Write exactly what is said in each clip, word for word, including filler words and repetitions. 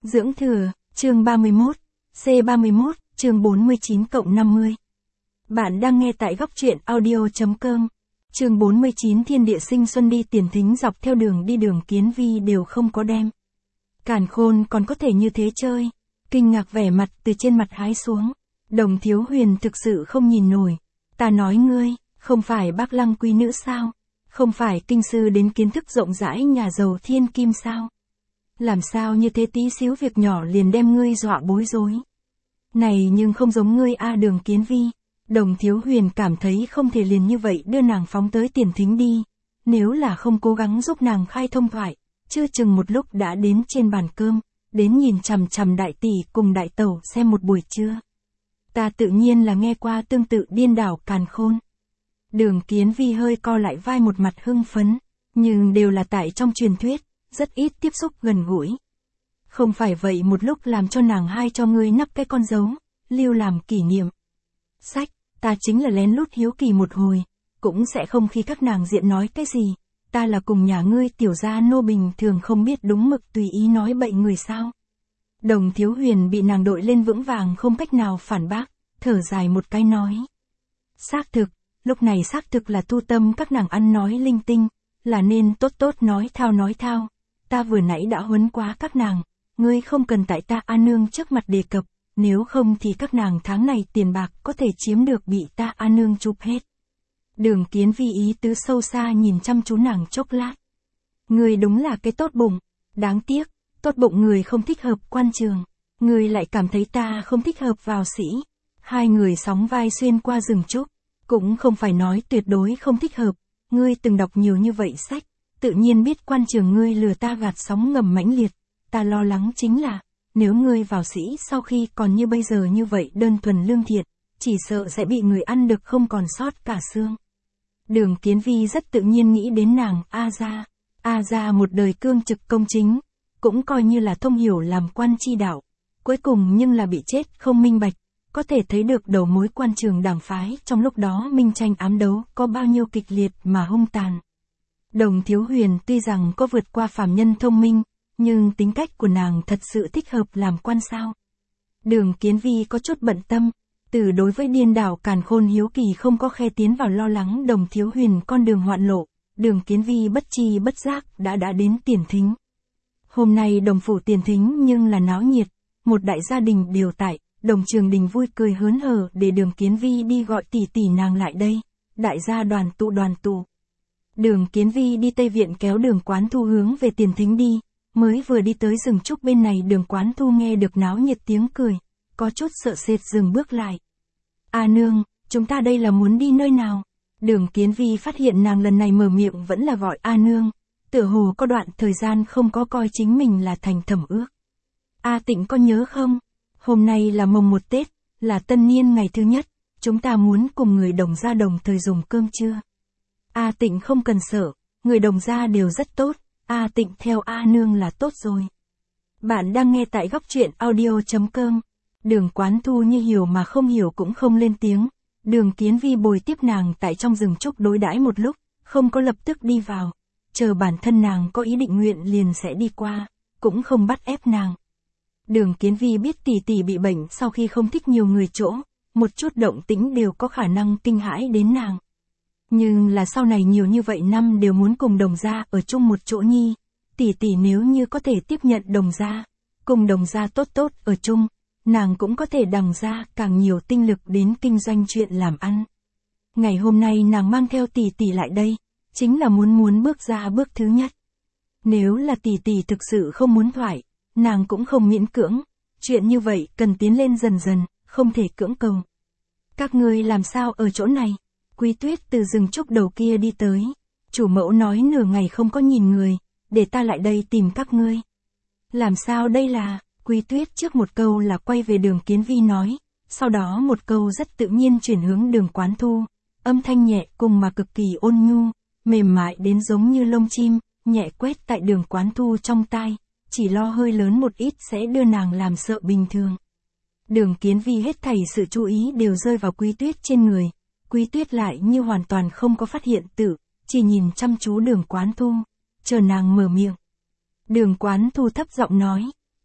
Dưỡng thừa, chương ba mươi mốt, C ba mươi mốt, chương bốn mươi chín cộng năm mươi. Bạn đang nghe tại góc truyện audio.com. Chương bốn mươi chín Thiên địa sinh xuân đi tiền thính dọc theo đường đi Đường Kiến Vi đều không có đem. Càn Khôn còn có thể như thế chơi. Kinh ngạc vẻ mặt từ trên mặt hái xuống. Đồng Thiếu Huyền thực sự không nhìn nổi. Ta nói ngươi, không phải Bác Lăng quý nữ sao? Không phải kinh sư đến kiến thức rộng rãi nhà giàu thiên kim sao? Làm sao như thế tí xíu việc nhỏ liền đem ngươi dọa bối rối? Này nhưng không giống ngươi a Đường Kiến Vi. Đồng Thiếu Huyền cảm thấy không thể liền như vậy đưa nàng phóng tới tiền thính đi. Nếu là không cố gắng giúp nàng khai thông thoại, chưa chừng một lúc đã đến trên bàn cơm, đến nhìn chằm chằm đại tỷ cùng đại tẩu xem một buổi trưa. Ta tự nhiên là nghe qua tương tự điên đảo Càn Khôn. Đường Kiến Vi hơi co lại vai một mặt hưng phấn, nhưng đều là tại trong truyền thuyết, rất ít tiếp xúc gần gũi. Không phải vậy một lúc làm cho nàng hai cho ngươi nắp cái con dấu, lưu làm kỷ niệm. Sách, ta chính là lén lút hiếu kỳ một hồi, cũng sẽ không khi các nàng diện nói cái gì, ta là cùng nhà ngươi tiểu gia nô bình thường không biết đúng mực tùy ý nói bậy người sao. Đồng Thiếu Huyền bị nàng đội lên vững vàng không cách nào phản bác, thở dài một cái nói. Xác thực, lúc này xác thực là tu tâm các nàng ăn nói linh tinh, là nên tốt tốt nói thao nói thao, ta vừa nãy đã huấn quá các nàng, ngươi không cần tại ta A Nương trước mặt đề cập, nếu không thì các nàng tháng này tiền bạc có thể chiếm được bị ta A Nương chụp hết. Đường Kiến Vi ý tứ sâu xa nhìn chăm chú nàng chốc lát. Ngươi đúng là cái tốt bụng, đáng tiếc, tốt bụng người không thích hợp quan trường, ngươi lại cảm thấy ta không thích hợp vào sĩ. Hai người sóng vai xuyên qua rừng trúc, cũng không phải nói tuyệt đối không thích hợp, ngươi từng đọc nhiều như vậy sách, tự nhiên biết quan trường ngươi lừa ta gạt sóng ngầm mãnh liệt, ta lo lắng chính là, nếu ngươi vào sĩ sau khi còn như bây giờ như vậy đơn thuần lương thiện, chỉ sợ sẽ bị người ăn được không còn sót cả xương. Đường Kiến Vi rất tự nhiên nghĩ đến nàng A Gia, A Gia một đời cương trực công chính, cũng coi như là thông hiểu làm quan chi đạo, cuối cùng nhưng là bị chết không minh bạch. Có thể thấy được đầu mối quan trường đảng phái trong lúc đó minh tranh ám đấu có bao nhiêu kịch liệt mà hung tàn. Đồng Thiếu Huyền tuy rằng có vượt qua phàm nhân thông minh, nhưng tính cách của nàng thật sự thích hợp làm quan sao. Đường Kiến Vi có chút bận tâm, từ đối với điên đảo Càn Khôn hiếu kỳ không có khe tiến vào lo lắng Đồng Thiếu Huyền con đường hoạn lộ, Đường Kiến Vi bất chi bất giác đã đã đến tiền thính. Hôm nay đồng phủ tiền thính nhưng là náo nhiệt, một đại gia đình đều tại. Đồng Trường Đình vui cười hớn hở để Đường Kiến Vi đi gọi tỷ tỷ nàng lại đây, đại gia đoàn tụ đoàn tụ. Đường Kiến Vi đi Tây Viện kéo Đường Quán Thu hướng về tiền thính đi, mới vừa đi tới rừng trúc bên này Đường Quán Thu nghe được náo nhiệt tiếng cười, có chút sợ sệt dừng bước lại. A Nương, chúng ta đây là muốn đi nơi nào? Đường Kiến Vi phát hiện nàng lần này mở miệng vẫn là gọi A Nương, tựa hồ có đoạn thời gian không có coi chính mình là thành thẩm ước. A Tịnh có nhớ không? Hôm nay là mồng một Tết, là tân niên ngày thứ nhất, chúng ta muốn cùng người Đồng gia đồng thời dùng cơm trưa. A Tịnh không cần sợ, người Đồng gia đều rất tốt, A Tịnh theo A Nương là tốt rồi. Bạn đang nghe tại góc truyện audio.com. Đường Quán Thu như hiểu mà không hiểu cũng không lên tiếng. Đường Kiến Vi bồi tiếp nàng tại trong rừng trúc đối đãi một lúc, không có lập tức đi vào. Chờ bản thân nàng có ý định nguyện liền sẽ đi qua, cũng không bắt ép nàng. Đường Kiến Vi biết tỷ tỷ bị bệnh sau khi không thích nhiều người chỗ, một chút động tĩnh đều có khả năng kinh hãi đến nàng. Nhưng là sau này nhiều như vậy năm đều muốn cùng Đồng gia ở chung một chỗ nhi, tỷ tỷ nếu như có thể tiếp nhận Đồng gia, cùng Đồng gia tốt tốt ở chung, nàng cũng có thể đằng ra càng nhiều tinh lực đến kinh doanh chuyện làm ăn. Ngày hôm nay nàng mang theo tỷ tỷ lại đây, chính là muốn muốn bước ra bước thứ nhất. Nếu là tỷ tỷ thực sự không muốn thoại, nàng cũng không miễn cưỡng, chuyện như vậy cần tiến lên dần dần, không thể cưỡng cầu. Các ngươi làm sao ở chỗ này? Quý Tuyết từ rừng trúc đầu kia đi tới, chủ mẫu nói nửa ngày không có nhìn người, để ta lại đây tìm các ngươi. Làm sao đây là, Quý Tuyết trước một câu là quay về Đường Kiến Vi nói, sau đó một câu rất tự nhiên chuyển hướng Đường Quán Thu, âm thanh nhẹ cùng mà cực kỳ ôn nhu, mềm mại đến giống như lông chim, nhẹ quét tại Đường Quán Thu trong tai. Chỉ lo hơi lớn một ít sẽ đưa nàng làm sợ bình thường. Đường Kiến Vi hết thảy sự chú ý đều rơi vào Quý Tuyết trên người, Quý Tuyết lại như hoàn toàn không có phát hiện tự, chỉ nhìn chăm chú Đường Quán Thu, chờ nàng mở miệng. Đường Quán Thu thấp giọng nói,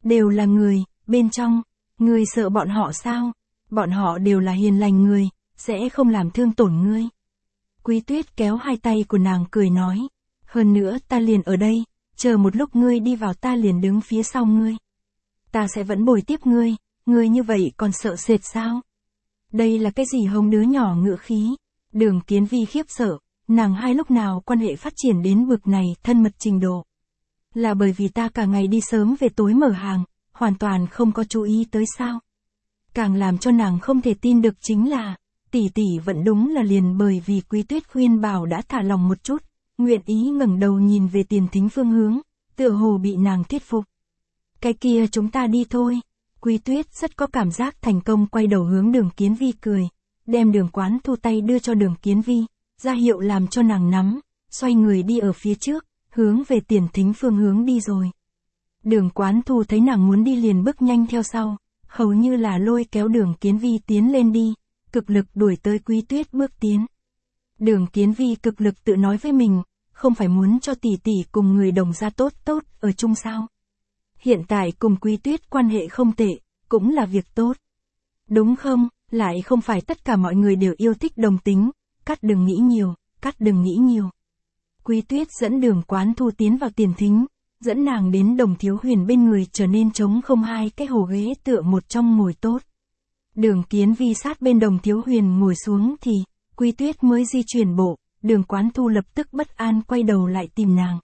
đều là người, bên trong, ngươi sợ bọn họ sao? Bọn họ đều là hiền lành người, sẽ không làm thương tổn ngươi. Quý Tuyết kéo hai tay của nàng cười nói, hơn nữa ta liền ở đây, chờ một lúc ngươi đi vào ta liền đứng phía sau ngươi. Ta sẽ vẫn bồi tiếp ngươi, ngươi như vậy còn sợ sệt sao? Đây là cái gì hông đứa nhỏ ngựa khí? Đường Kiến Vi khiếp sợ, nàng hai lúc nào quan hệ phát triển đến bực này thân mật trình độ. Là bởi vì ta cả ngày đi sớm về tối mở hàng, hoàn toàn không có chú ý tới sao? Càng làm cho nàng không thể tin được chính là, tỷ tỷ vẫn đúng là liền bởi vì Quý Tuyết khuyên bảo đã thả lòng một chút, nguyện ý ngẩng đầu nhìn về Tiền Thính phương hướng, tựa hồ bị nàng thuyết phục. Cái kia chúng ta đi thôi. Quý Tuyết rất có cảm giác thành công quay đầu hướng Đường Kiến Vi cười, đem Đường Quán Thu tay đưa cho Đường Kiến Vi, ra hiệu làm cho nàng nắm, xoay người đi ở phía trước, hướng về Tiền Thính phương hướng đi rồi. Đường Quán Thu thấy nàng muốn đi liền bước nhanh theo sau, hầu như là lôi kéo Đường Kiến Vi tiến lên đi, cực lực đuổi tới Quý Tuyết bước tiến. Đường Kiến Vi cực lực tự nói với mình, không phải muốn cho tỷ tỷ cùng người đồng gia tốt tốt ở chung sao? Hiện tại cùng Quý Tuyết quan hệ không tệ, cũng là việc tốt. Đúng không, lại không phải tất cả mọi người đều yêu thích đồng tính, cắt đừng nghĩ nhiều, cắt đừng nghĩ nhiều. Quý Tuyết dẫn Đường Quán Thu tiến vào Tiền Thính, dẫn nàng đến Đồng Thiếu Huyền bên người trở nên trống không hai cái hồ ghế tựa một trong ngồi tốt. Đường Kiến Vi sát bên Đồng Thiếu Huyền ngồi xuống thì, Quý Tuyết mới di chuyển bộ, Đường Quán Thu lập tức bất an quay đầu lại tìm nàng.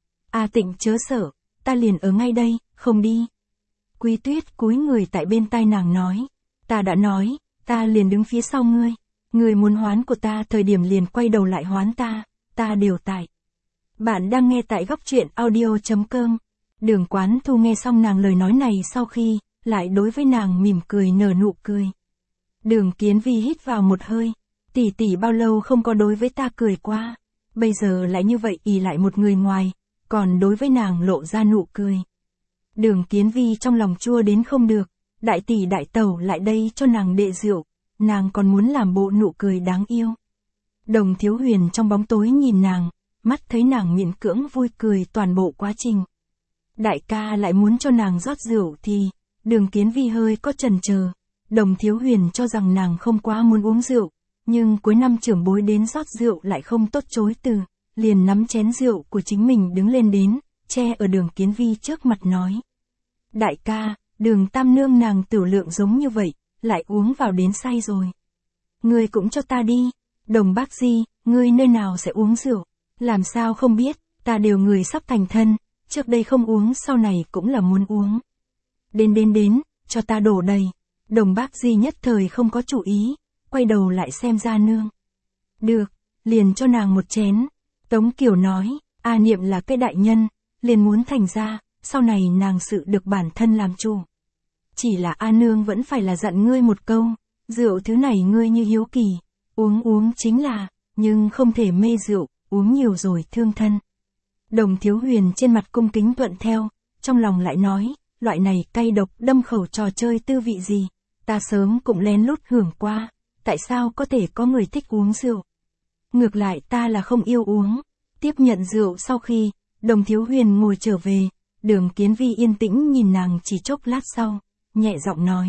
A Tịnh chớ sợ, ta liền ở ngay đây, không đi. Quý Tuyết cúi người tại bên tai nàng nói, ta đã nói, ta liền đứng phía sau ngươi, ngươi muốn hoán của ta thời điểm liền quay đầu lại hoán ta, ta đều tại. Bạn đang nghe tại góc truyện audio chấm com. Đường Quán Thu nghe xong nàng lời nói này sau khi, lại đối với nàng mỉm cười nở nụ cười. Đường Kiến Vi hít vào một hơi, tỷ tỷ bao lâu không có đối với ta cười qua, bây giờ lại như vậy ì lại một người ngoài, còn đối với nàng lộ ra nụ cười. Đường Kiến Vi trong lòng chua đến không được, đại tỷ đại tẩu lại đây cho nàng đệ rượu, nàng còn muốn làm bộ nụ cười đáng yêu. Đồng Thiếu Huyền trong bóng tối nhìn nàng, mắt thấy nàng miễn cưỡng vui cười toàn bộ quá trình. Đại ca lại muốn cho nàng rót rượu thì, Đường Kiến Vi hơi có chần chờ. Đồng Thiếu Huyền cho rằng nàng không quá muốn uống rượu, nhưng cuối năm trưởng bối đến rót rượu lại không tốt chối từ, liền nắm chén rượu của chính mình đứng lên đến, che ở Đường Kiến Vi trước mặt nói. Đại ca, Đường Tam Nương nàng tiểu lượng giống như vậy, lại uống vào đến say rồi. Ngươi cũng cho ta đi, Đồng Bác Di, ngươi nơi nào sẽ uống rượu, làm sao không biết, ta đều người sắp thành thân, trước đây không uống sau này cũng là muốn uống. Đến đến đến, cho ta đổ đầy. Đồng Bác Di nhất thời không có chủ ý, quay đầu lại xem Gia Nương. Được, liền cho nàng một chén. Tống Kiều nói, A Niệm là cái đại nhân, liền muốn thành ra, sau này nàng sự được bản thân làm chủ. Chỉ là A Nương vẫn phải là dặn ngươi một câu, rượu thứ này ngươi như hiếu kỳ, uống uống chính là, nhưng không thể mê rượu, uống nhiều rồi thương thân. Đồng Thiếu Huyền trên mặt cung kính thuận theo, trong lòng lại nói, loại này cay độc đâm khẩu trò chơi tư vị gì, ta sớm cũng lén lút hưởng qua, tại sao có thể có người thích uống rượu. Ngược lại ta là không yêu uống. Tiếp nhận rượu sau khi, Đồng Thiếu Huyền ngồi trở về, Đường Kiến Vi yên tĩnh nhìn nàng chỉ chốc lát sau, nhẹ giọng nói.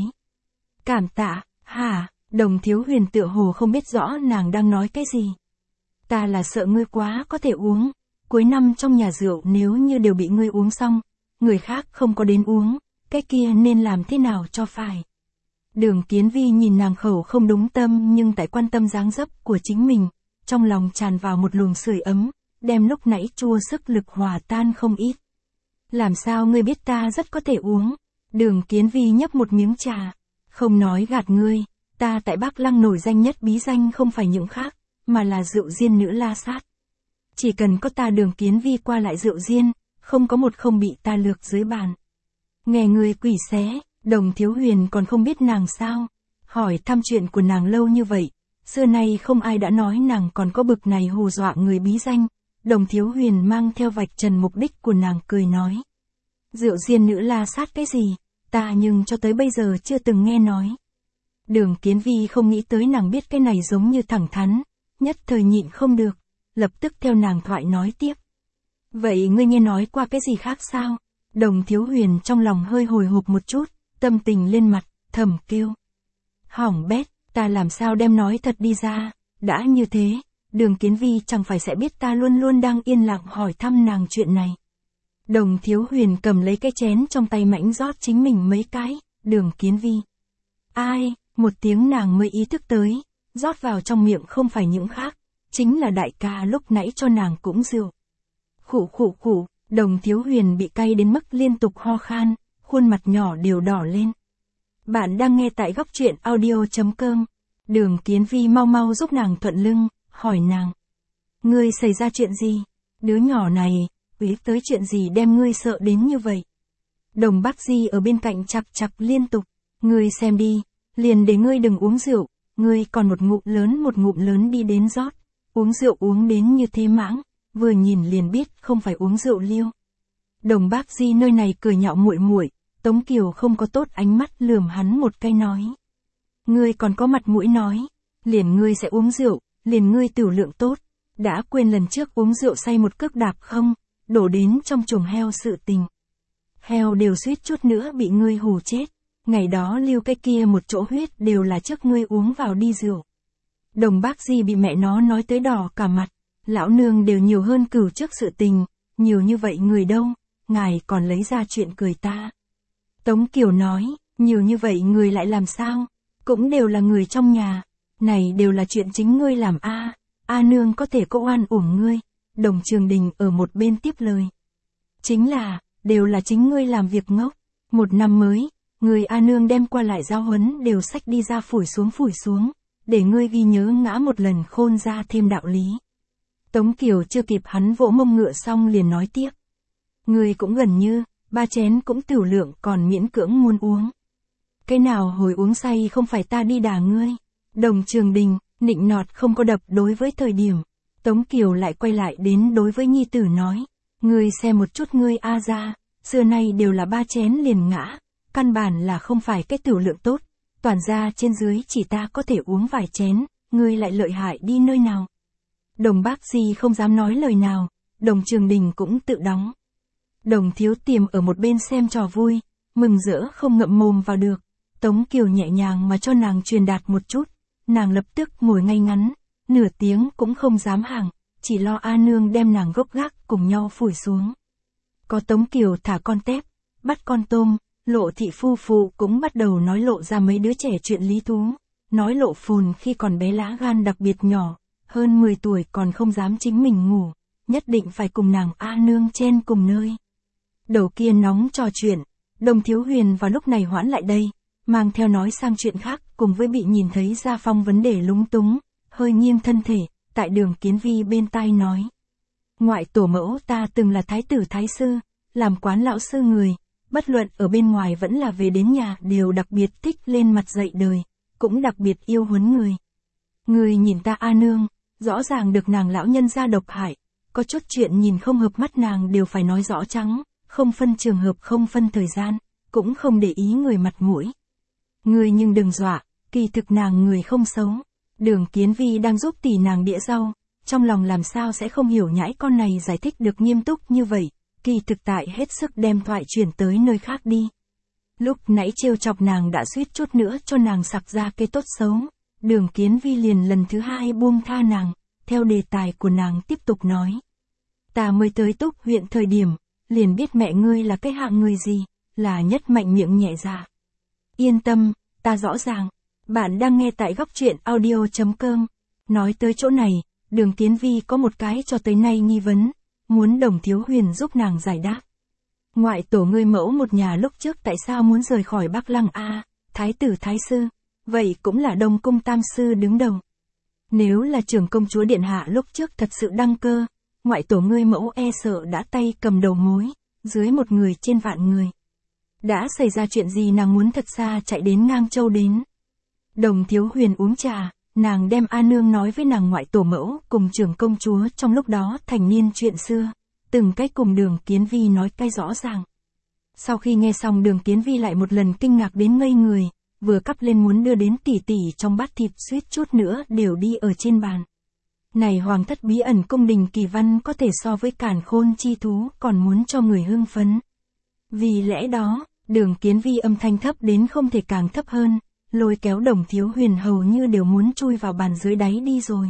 Cảm tạ, hả, Đồng Thiếu Huyền tựa hồ không biết rõ nàng đang nói cái gì. Ta là sợ ngươi quá có thể uống, cuối năm trong nhà rượu nếu như đều bị ngươi uống xong, người khác không có đến uống, cái kia nên làm thế nào cho phải. Đường Kiến Vi nhìn nàng khẩu không đúng tâm nhưng tại quan tâm dáng dấp của chính mình, trong lòng tràn vào một luồng sưởi ấm, đem lúc nãy chua sức lực hòa tan không ít. Làm sao ngươi biết ta rất có thể uống? Đường Kiến Vi nhấp một miếng trà, không nói gạt ngươi, ta tại Bắc Lăng nổi danh nhất bí danh không phải những khác, mà là rượu diên nữ La Sát. Chỉ cần có ta Đường Kiến Vi qua lại rượu diên, không có một không bị ta lược dưới bàn. Nghe người quỷ xé, Đồng Thiếu Huyền còn không biết nàng sao, hỏi thăm chuyện của nàng lâu như vậy, xưa nay không ai đã nói nàng còn có bực này hù dọa người bí danh. Đồng Thiếu Huyền mang theo vạch trần mục đích của nàng cười nói. Rượu diên nữ La Sát cái gì, ta nhưng cho tới bây giờ chưa từng nghe nói. Đường Kiến Vi không nghĩ tới nàng biết cái này giống như thẳng thắn, nhất thời nhịn không được, lập tức theo nàng thoại nói tiếp. Vậy ngươi nghe nói qua cái gì khác sao? Đồng Thiếu Huyền trong lòng hơi hồi hộp một chút, tâm tình lên mặt, thầm kêu. Hỏng bét, ta làm sao đem nói thật đi ra, đã như thế, Đường Kiến Vi chẳng phải sẽ biết ta luôn luôn đang yên lặng hỏi thăm nàng chuyện này. Đồng Thiếu Huyền cầm lấy cái chén trong tay mãnh rót chính mình mấy cái, Đường Kiến Vi. Ai, một tiếng nàng mới ý thức tới, rót vào trong miệng không phải những khác, chính là đại ca lúc nãy cho nàng cũng rượu. Khụ khụ khụ, Đồng Thiếu Huyền bị cay đến mức liên tục ho khan, khuôn mặt nhỏ đều đỏ lên. Bạn đang nghe tại góc truyện audio chấm com. Đường Kiến Vi mau mau giúp nàng thuận lưng, hỏi nàng. Ngươi xảy ra chuyện gì? Đứa nhỏ này, quý tới chuyện gì đem ngươi sợ đến như vậy? Đồng Bác Di ở bên cạnh chặp chặp liên tục. Ngươi xem đi, liền để ngươi đừng uống rượu, ngươi còn một ngụm lớn một ngụm lớn đi đến rót. Uống rượu uống đến như thế mãng, vừa nhìn liền biết không phải uống rượu liêu. Đồng Bác Di nơi này cười nhạo muội muội, Tống Kiều không có tốt ánh mắt lườm hắn một cái nói. Ngươi còn có mặt mũi nói, liền ngươi sẽ uống rượu, liền ngươi tiểu lượng tốt, đã quên lần trước uống rượu say một cước đạp không, đổ đến trong chuồng heo sự tình. Heo đều suýt chút nữa bị ngươi hù chết, ngày đó lưu cái kia một chỗ huyết đều là trước ngươi uống vào đi rượu. Đồng Bác Di bị mẹ nó nói tới đỏ cả mặt, lão nương đều nhiều hơn cửu trước sự tình, nhiều như vậy người đâu, ngài còn lấy ra chuyện cười ta. Tống Kiều nói, nhiều như vậy người lại làm sao, cũng đều là người trong nhà, này đều là chuyện chính ngươi làm a, a nương có thể có oan uổng ngươi. Đồng Trường Đình ở một bên tiếp lời. Chính là, đều là chính ngươi làm việc ngốc, một năm mới, người a nương đem qua lại giao huấn đều xách đi ra phủi xuống phủi xuống, để ngươi ghi nhớ ngã một lần khôn ra thêm đạo lý. Tống Kiều chưa kịp hắn vỗ mông ngựa xong liền nói tiếp. Ngươi cũng gần như, ba chén cũng tiểu lượng còn miễn cưỡng muốn uống. Cái nào hồi uống say không phải ta đi đà ngươi. Đồng Trường Đình, nịnh nọt không có đập đối với thời điểm. Tống Kiều lại quay lại đến đối với nhi tử nói. Ngươi xem một chút ngươi a ra, xưa nay đều là ba chén liền ngã, căn bản là không phải cái tiểu lượng tốt. Toàn ra trên dưới chỉ ta có thể uống vài chén, ngươi lại lợi hại đi nơi nào. Đồng Bác Di không dám nói lời nào, Đồng Trường Đình cũng tự đóng. Đồng Thiếu Tiềm ở một bên xem trò vui, mừng rỡ không ngậm mồm vào được. Tống Kiều nhẹ nhàng mà cho nàng truyền đạt một chút, nàng lập tức ngồi ngay ngắn, nửa tiếng cũng không dám hàng, chỉ lo A Nương đem nàng gốc gác cùng nhau phủi xuống. Có Tống Kiều thả con tép, bắt con tôm, Lộ Thị phu phụ cũng bắt đầu nói lộ ra mấy đứa trẻ chuyện lý thú, nói Lộ Phồn khi còn bé lá gan đặc biệt nhỏ, hơn mười tuổi còn không dám chính mình ngủ, nhất định phải cùng nàng A Nương chen cùng nơi. Đầu kia nóng trò chuyện, Đồng Thiếu Huyền vào lúc này hoãn lại đây, mang theo nói sang chuyện khác cùng với bị nhìn thấy Gia Phong vấn đề lúng túng, hơi nghiêng thân thể, tại Đường Kiến Vi bên tai nói. Ngoại tổ mẫu ta từng là thái tử thái sư, làm quán lão sư người, bất luận ở bên ngoài vẫn là về đến nhà đều đặc biệt thích lên mặt dạy đời, cũng đặc biệt yêu huấn người. Người nhìn ta A Nương, rõ ràng được nàng lão nhân gia độc hại, có chút chuyện nhìn không hợp mắt nàng đều phải nói rõ trắng, không phân trường hợp không phân thời gian, cũng không để ý người mặt mũi. Người nhưng đừng dọa, kỳ thực nàng người không xấu. Đường Kiến Vi đang giúp tỷ nàng đĩa rau, trong lòng làm sao sẽ không hiểu nhãi con này giải thích được nghiêm túc như vậy, kỳ thực tại hết sức đem thoại chuyển tới nơi khác đi. Lúc nãy trêu chọc nàng đã suýt chút nữa cho nàng sặc ra cái tốt xấu, Đường Kiến Vi liền lần thứ hai buông tha nàng, theo đề tài của nàng tiếp tục nói. Ta mới tới Túc huyện thời điểm, liền biết mẹ ngươi là cái hạng người gì, là nhất mạnh miệng nhẹ dạ. Yên tâm, ta rõ ràng. Bạn đang nghe tại góc truyện audio chấm com. Nói tới chỗ này, Đường Kiến Vi có một cái cho tới nay nghi vấn, muốn Đồng Thiếu Huyền giúp nàng giải đáp. Ngoại tổ ngươi mẫu một nhà lúc trước tại sao muốn rời khỏi Bắc Lăng a, thái tử thái sư, vậy cũng là Đông cung tam sư đứng đầu. Nếu là trưởng công chúa điện hạ lúc trước thật sự đăng cơ, ngoại tổ ngươi mẫu e sợ đã tay cầm đầu mối, dưới một người trên vạn người. Đã xảy ra chuyện gì nàng muốn thật xa chạy đến Ngang Châu đến. Đồng Thiếu Huyền uống trà, nàng đem A Nương nói với nàng ngoại tổ mẫu cùng trưởng công chúa trong lúc đó thành niên chuyện xưa, từng cách cùng Đường Kiến Vi nói cái rõ ràng. Sau khi nghe xong Đường Kiến Vi lại một lần kinh ngạc đến ngây người, vừa cắp lên muốn đưa đến tỉ tỉ trong bát thịt suýt chút nữa đều đi ở trên bàn. Này hoàng thất bí ẩn cung đình kỳ văn có thể so với càn khôn chi thú còn muốn cho người hưng phấn. Vì lẽ đó, Đường Kiến Vi âm thanh thấp đến không thể càng thấp hơn, lôi kéo Đồng Thiếu Huyền hầu như đều muốn chui vào bàn dưới đáy đi rồi.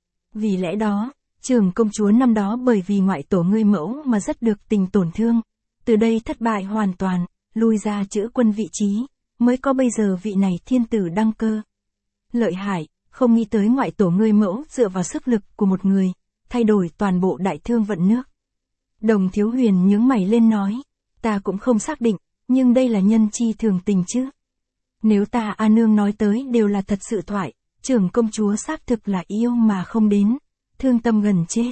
Vì lẽ đó, Trưởng công chúa năm đó bởi vì ngoại tổ ngươi mẫu mà rất được tình tổn thương, từ đây thất bại hoàn toàn, lui ra chữ quân vị trí, mới có bây giờ vị này thiên tử đăng cơ. Lợi hại, không nghĩ tới ngoại tổ ngươi mẫu dựa vào sức lực của một người, thay đổi toàn bộ đại thương vận nước. Đồng Thiếu Huyền nhướng mày lên nói, ta cũng không xác định, nhưng đây là nhân chi thường tình chứ. Nếu ta A Nương nói tới đều là thật sự thoại, Trưởng công chúa xác thực là yêu mà không đến, thương tâm gần chết.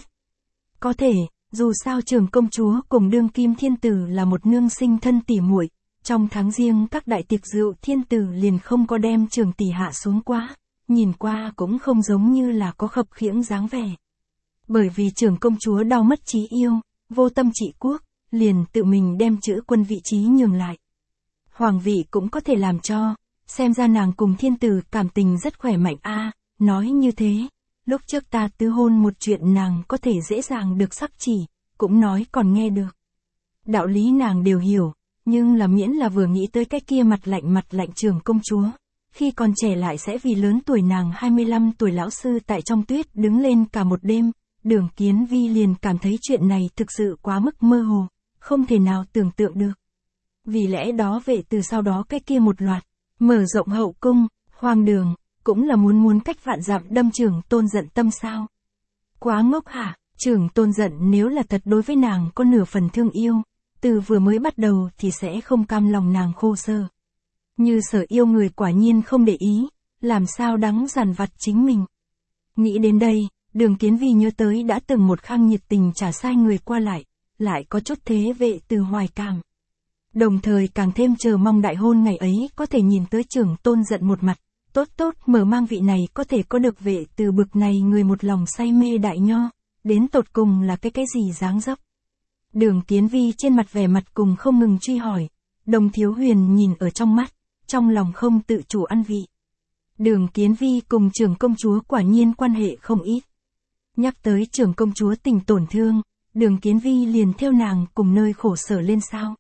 Có thể, dù sao Trưởng công chúa cùng đương kim thiên tử là một nương sinh thân tỉ muội, trong tháng riêng các đại tiệc rượu thiên tử liền không có đem Trưởng tỷ hạ xuống quá, nhìn qua cũng không giống như là có khập khiễng dáng vẻ. Bởi vì Trưởng công chúa đau mất trí yêu, vô tâm trị quốc, liền tự mình đem chữ quân vị trí nhường lại. Hoàng vị cũng có thể làm cho, xem ra nàng cùng thiên tử cảm tình rất khỏe mạnh a. À, nói như thế, lúc trước ta tứ hôn một chuyện nàng có thể dễ dàng được sắc chỉ, cũng nói còn nghe được. Đạo lý nàng đều hiểu, nhưng là miễn là vừa nghĩ tới cái kia mặt lạnh mặt lạnh Trưởng công chúa, khi còn trẻ lại sẽ vì lớn tuổi nàng hai mươi lăm tuổi lão sư tại trong tuyết đứng lên cả một đêm, Đường Kiến Vi liền cảm thấy chuyện này thực sự quá mức mơ hồ, không thể nào tưởng tượng được. Vì lẽ đó vệ từ sau đó cái kia một loạt, mở rộng hậu cung, hoang đường, cũng là muốn muốn cách vạn dặm đâm Trưởng Tôn giận tâm sao. Quá ngốc hả, Trưởng Tôn giận nếu là thật đối với nàng có nửa phần thương yêu, từ vừa mới bắt đầu thì sẽ không cam lòng nàng khô sơ. Như Sở yêu người quả nhiên không để ý, làm sao đáng dằn vặt chính mình. Nghĩ đến đây, Đường Kiến Vi nhớ tới đã từng một khang nhiệt tình trả sai người qua lại, lại có chút thế vệ từ hoài cảm. Đồng thời càng thêm chờ mong đại hôn ngày ấy có thể nhìn tới Trưởng Tôn giận một mặt, tốt tốt mở mang vị này có thể có được vệ từ bực này người một lòng say mê đại nho, đến tột cùng là cái cái gì dáng dấp. Đường Kiến Vi trên mặt vẻ mặt cùng không ngừng truy hỏi, Đồng Thiếu Huyền nhìn ở trong mắt, trong lòng không tự chủ ăn vị. Đường Kiến Vi cùng Trưởng công chúa quả nhiên quan hệ không ít. Nhắc tới Trưởng công chúa tình tổn thương, Đường Kiến Vi liền theo nàng cùng nơi khổ sở lên sao.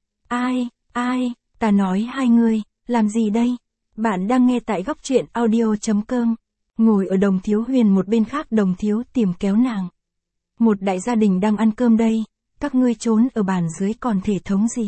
Ai, ai, ta nói hai người, làm gì đây? Bạn đang nghe tại góc truyện audio chấm com. Ngồi ở Đồng Thiếu Huyền một bên khác Đồng Thiếu tìm kéo nàng. Một đại gia đình đang ăn cơm đây, các ngươi trốn ở bàn dưới còn thể thống gì?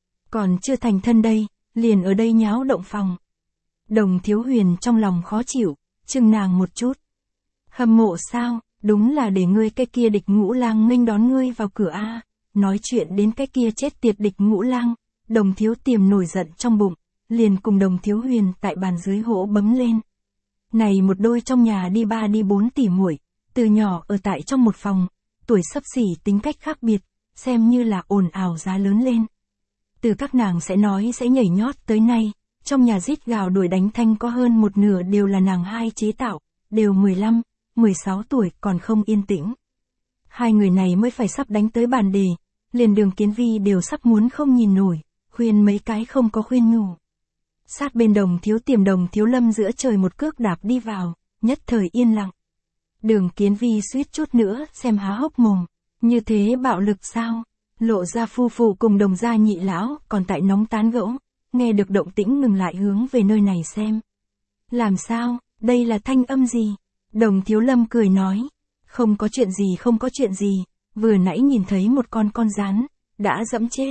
Còn chưa thành thân đây, liền ở đây nháo động phòng. Đồng Thiếu Huyền trong lòng khó chịu, chừng nàng một chút. Hâm mộ sao, đúng là để ngươi cái kia địch ngũ lang nghênh đón ngươi vào cửa a. Nói chuyện đến cái kia chết tiệt địch ngũ lang, Đồng Thiếu Tiềm nổi giận trong bụng, liền cùng Đồng Thiếu Huyền tại bàn dưới hỗ bấm lên. Này một đôi trong nhà đi ba đi bốn tỉ muội, từ nhỏ ở tại trong một phòng, tuổi xấp xỉ tính cách khác biệt, xem như là ồn ào giá lớn lên. Từ các nàng sẽ nói sẽ nhảy nhót tới nay, trong nhà rít gào đuổi đánh thanh có hơn một nửa đều là nàng hai chế tạo, đều mười lăm, mười sáu tuổi còn không yên tĩnh. Hai người này mới phải sắp đánh tới bàn đề, liền Đường Kiến Vi đều sắp muốn không nhìn nổi, khuyên mấy cái không có khuyên nhủ. Sát bên Đồng Thiếu Tiềm Đồng Thiếu Lâm giữa trời một cước đạp đi vào, nhất thời yên lặng. Đường Kiến Vi suýt chút nữa xem há hốc mồm, như thế bạo lực sao? Lộ ra phu phụ cùng Đồng gia nhị lão còn tại nóng tán gẫu, nghe được động tĩnh ngừng lại hướng về nơi này xem. Làm sao, đây là thanh âm gì? Đồng Thiếu Lâm cười nói, không có chuyện gì không có chuyện gì, vừa nãy nhìn thấy một con con rắn, đã dẫm chết.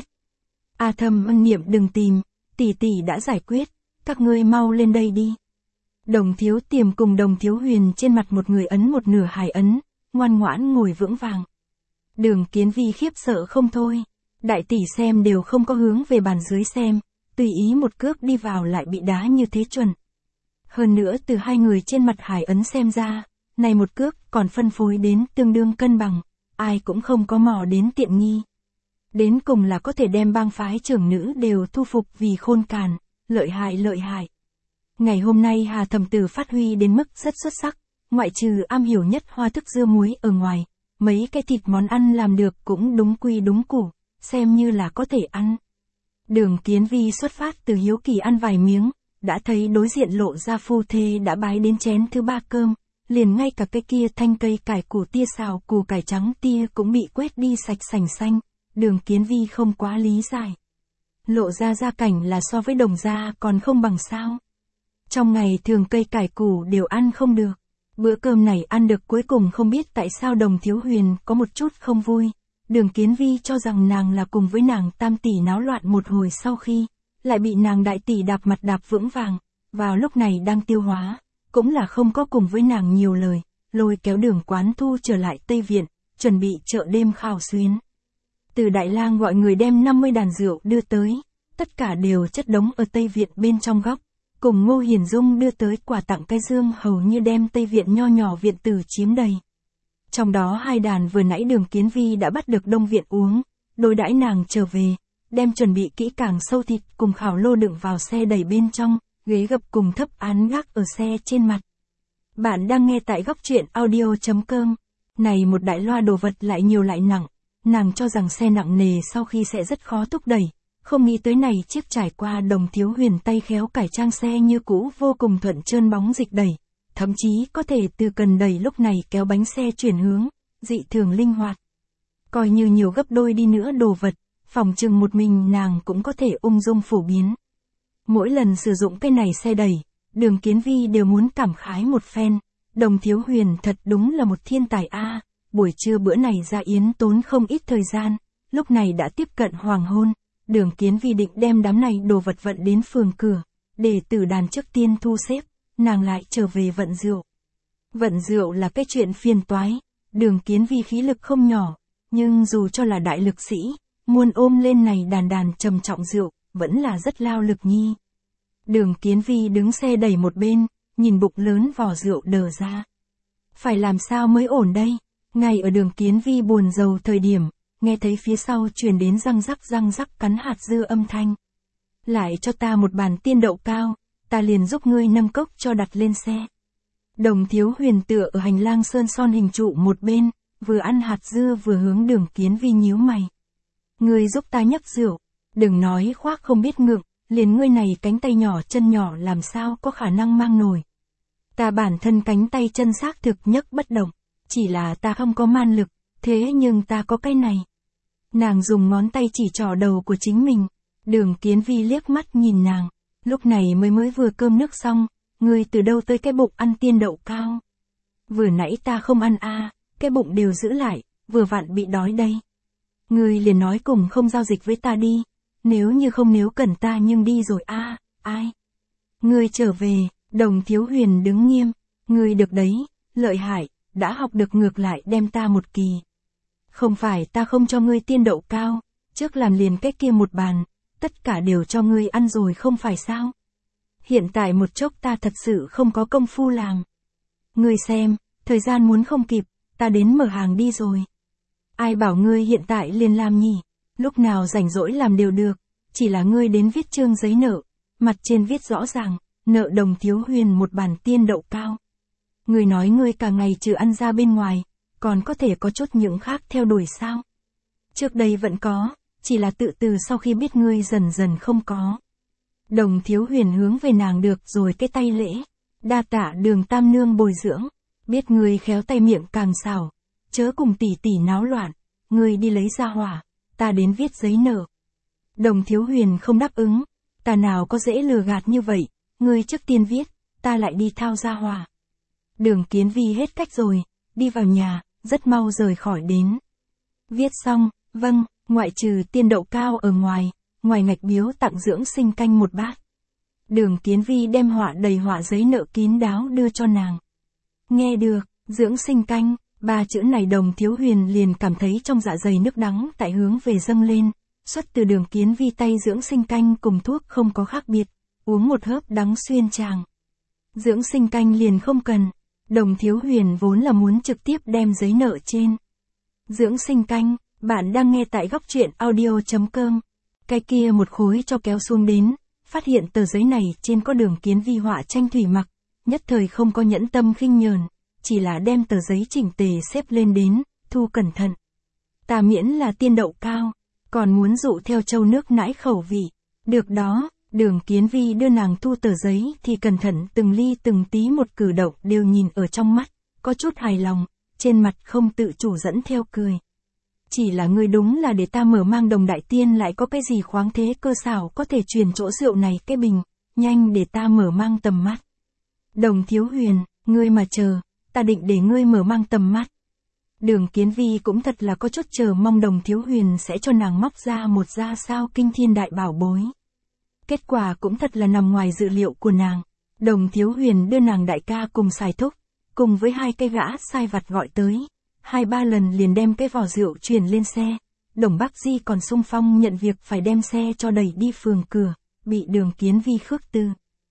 A Thâm ân niệm đừng tìm, tỷ tỷ đã giải quyết, các ngươi mau lên đây đi. Đồng Thiếu Tiềm cùng Đồng Thiếu Huyền trên mặt một người ấn một nửa hài ấn, ngoan ngoãn ngồi vững vàng. Đường Kiến Vi khiếp sợ không thôi, đại tỷ xem đều không có hướng về bàn dưới xem, tùy ý một cước đi vào lại bị đá như thế chuẩn. Hơn nữa từ hai người trên mặt hài ấn xem ra, này một cước còn phân phối đến tương đương cân bằng, ai cũng không có mò đến tiện nghi. Đến cùng là có thể đem bang phái trưởng nữ đều thu phục vì khôn càn, lợi hại lợi hại. Ngày hôm nay Hà Thẩm Tử phát huy đến mức rất xuất sắc, ngoại trừ am hiểu nhất hoa thức dưa muối ở ngoài, mấy cái thịt món ăn làm được cũng đúng quy đúng củ, xem như là có thể ăn. Đường Kiến Vi xuất phát từ hiếu kỳ ăn vài miếng, đã thấy đối diện lộ ra phu thê đã bái đến chén thứ ba cơm, liền ngay cả cái kia thanh cây cải củ tia xào củ cải trắng tia cũng bị quét đi sạch sành xanh, Đường Kiến Vi không quá lý giải. lộ ra gia cảnh là so với Đồng gia còn không bằng sao. Trong ngày thường cây cải củ đều ăn không được. Bữa cơm này ăn được cuối cùng không biết tại sao Đồng Thiếu Huyền có một chút không vui. Đường Kiến Vi cho rằng nàng là cùng với nàng tam tỷ náo loạn một hồi sau khi, lại bị nàng đại tỷ đạp mặt đạp vững vàng, vào lúc này đang tiêu hóa, cũng là không có cùng với nàng nhiều lời, lôi kéo Đường Quán Thu trở lại Tây Viện, chuẩn bị chợ đêm khảo xuyến. Từ Đại Lang gọi người đem năm mươi đàn rượu đưa tới, tất cả đều chất đống ở Tây Viện bên trong góc, cùng Ngô Hiền Dung đưa tới quà tặng cái dương hầu như đem Tây Viện nho nhỏ viện tử chiếm đầy. Trong đó hai đàn vừa nãy Đường Kiến Vi đã bắt được Đông Viện uống, đối đãi nàng trở về, đem chuẩn bị kỹ càng sâu thịt cùng khảo lô đựng vào xe đẩy bên trong, ghế gập cùng thấp án gác ở xe trên mặt. Bạn đang nghe tại góc truyện audio.com. Này một đại loa đồ vật lại nhiều lại nặng, nàng cho rằng xe nặng nề sau khi sẽ rất khó thúc đẩy, không nghĩ tới này chiếc trải qua Đồng Thiếu Huyền tay khéo cải trang xe như cũ vô cùng thuận trơn bóng dịch đẩy, thậm chí có thể từ cần đẩy lúc này kéo bánh xe chuyển hướng, dị thường linh hoạt. Coi như nhiều gấp đôi đi nữa đồ vật, phòng chừng một mình nàng cũng có thể ung dung phổ biến. Mỗi lần sử dụng cái này xe đẩy, Đường Kiến Vi đều muốn cảm khái một phen, Đồng Thiếu Huyền thật đúng là một thiên tài a. Buổi trưa bữa này ra yến tốn không ít thời gian, lúc này đã tiếp cận hoàng hôn, Đường Kiến Vi định đem đám này đồ vật vận đến phường cửa, để tử đàn trước tiên thu xếp, nàng lại trở về vận rượu. Vận rượu là cái chuyện phiền toái, Đường Kiến Vi khí lực không nhỏ, nhưng dù cho là đại lực sĩ, muốn ôm lên này đàn đàn trầm trọng rượu, vẫn là rất lao lực nhi. Đường Kiến Vi đứng xe đẩy một bên, nhìn bụng lớn vỏ rượu đờ ra. Phải làm sao mới ổn đây? Ngay ở Đường Kiến Vi buồn rầu thời điểm, nghe thấy phía sau truyền đến răng rắc răng rắc cắn hạt dưa âm thanh. Lại cho ta một bàn tiên đậu cao, ta liền giúp ngươi nâng cốc cho đặt lên xe. Đồng Thiếu Huyền tựa ở hành lang sơn son hình trụ một bên, vừa ăn hạt dưa vừa hướng Đường Kiến Vi nhíu mày. Ngươi giúp ta nhấc rượu, đừng nói khoác không biết ngượng, liền ngươi này cánh tay nhỏ chân nhỏ làm sao có khả năng mang nổi. Ta bản thân cánh tay chân xác thực nhấc bất động, chỉ là ta không có man lực, thế nhưng ta có cái này. Nàng dùng ngón tay chỉ trỏ đầu của chính mình, Đường Kiến Vi liếc mắt nhìn nàng, lúc này mới mới vừa cơm nước xong, ngươi từ đâu tới cái bụng ăn tiên đậu cao. Vừa nãy ta không ăn a, cái bụng đều giữ lại, vừa vặn bị đói đây. Ngươi liền nói cùng không giao dịch với ta đi, nếu như không nếu cần ta nhưng đi rồi a, ai. Ngươi trở về, Đồng Thiếu Huyền đứng nghiêm, ngươi được đấy, lợi hại, đã học được ngược lại đem ta một kỳ. Không phải ta không cho ngươi tiên đậu cao, trước làm liền cái kia một bàn, tất cả đều cho ngươi ăn rồi không phải sao. Hiện tại một chốc ta thật sự không có công phu làm. Ngươi xem, thời gian muốn không kịp, ta đến mở hàng đi rồi. Ai bảo ngươi hiện tại liền làm nhỉ, lúc nào rảnh rỗi làm đều được, chỉ là ngươi đến viết chương giấy nợ, mặt trên viết rõ ràng, nợ Đồng Thiếu Huyền một bàn tiên đậu cao. Ngươi nói ngươi cả ngày trừ ăn ra bên ngoài, còn có thể có chút những khác theo đuổi sao? Trước đây vẫn có, chỉ là tự từ sau khi biết ngươi dần dần không có. Đồng Thiếu Huyền hướng về nàng được rồi cái tay lễ, đa tạ Đường tam nương bồi dưỡng, biết ngươi khéo tay miệng càng xảo, chớ cùng tỷ tỷ náo loạn, ngươi đi lấy ra hỏa, ta đến viết giấy nợ. Đồng Thiếu Huyền không đáp ứng, ta nào có dễ lừa gạt như vậy, ngươi trước tiên viết, ta lại đi thao ra hỏa. Đường Kiến Vi hết cách rồi, đi vào nhà, rất mau rời khỏi đến. Viết xong, vâng, ngoại trừ tiên đậu cao ở ngoài, ngoài ngạch biếu tặng dưỡng sinh canh một bát. Đường Kiến Vi đem họa đầy họa giấy nợ kín đáo đưa cho nàng. Nghe được, dưỡng sinh canh, ba chữ này Đồng Thiếu Huyền liền cảm thấy trong dạ dày nước đắng tại hướng về dâng lên, xuất từ Đường Kiến Vi tay dưỡng sinh canh cùng thuốc không có khác biệt, uống một hớp đắng xuyên tràng. Dưỡng sinh canh liền không cần, Đồng Thiếu Huyền vốn là muốn trực tiếp đem giấy nợ trên. Dưỡng sinh canh, bạn đang nghe tại góc truyện audio.com. Cái kia một khối cho kéo xuống đến, phát hiện tờ giấy này trên có Đường Kiến Vi họa tranh thủy mặc, nhất thời không có nhẫn tâm khinh nhờn, chỉ là đem tờ giấy chỉnh tề xếp lên đến, thu cẩn thận. Ta miễn là tiên đậu cao, còn muốn dụ theo châu nước nãi khẩu vị. Được đó, Đường Kiến Vi đưa nàng thu tờ giấy thì cẩn thận từng ly từng tí một cử động đều nhìn ở trong mắt, có chút hài lòng, trên mặt không tự chủ dẫn theo cười. Chỉ là ngươi đúng là để ta mở mang Đồng đại tiên lại có cái gì khoáng thế cơ xảo có thể truyền chỗ rượu này cái bình, nhanh để ta mở mang tầm mắt. Đồng Thiếu Huyền, ngươi mà chờ, ta định để ngươi mở mang tầm mắt. Đường Kiến Vi cũng thật là có chút chờ mong Đồng Thiếu Huyền sẽ cho nàng móc ra một gia sao kinh thiên đại bảo bối. Kết quả cũng thật là nằm ngoài dự liệu của nàng. Đồng Thiếu Huyền đưa nàng đại ca cùng Sài Thúc, cùng với hai cây gã sai vặt gọi tới. Hai ba lần liền đem cái vò rượu chuyển lên xe. Đồng Bắc Di còn xung phong nhận việc phải đem xe cho đẩy đi phường cửa, bị Đường Kiến Vi khước từ.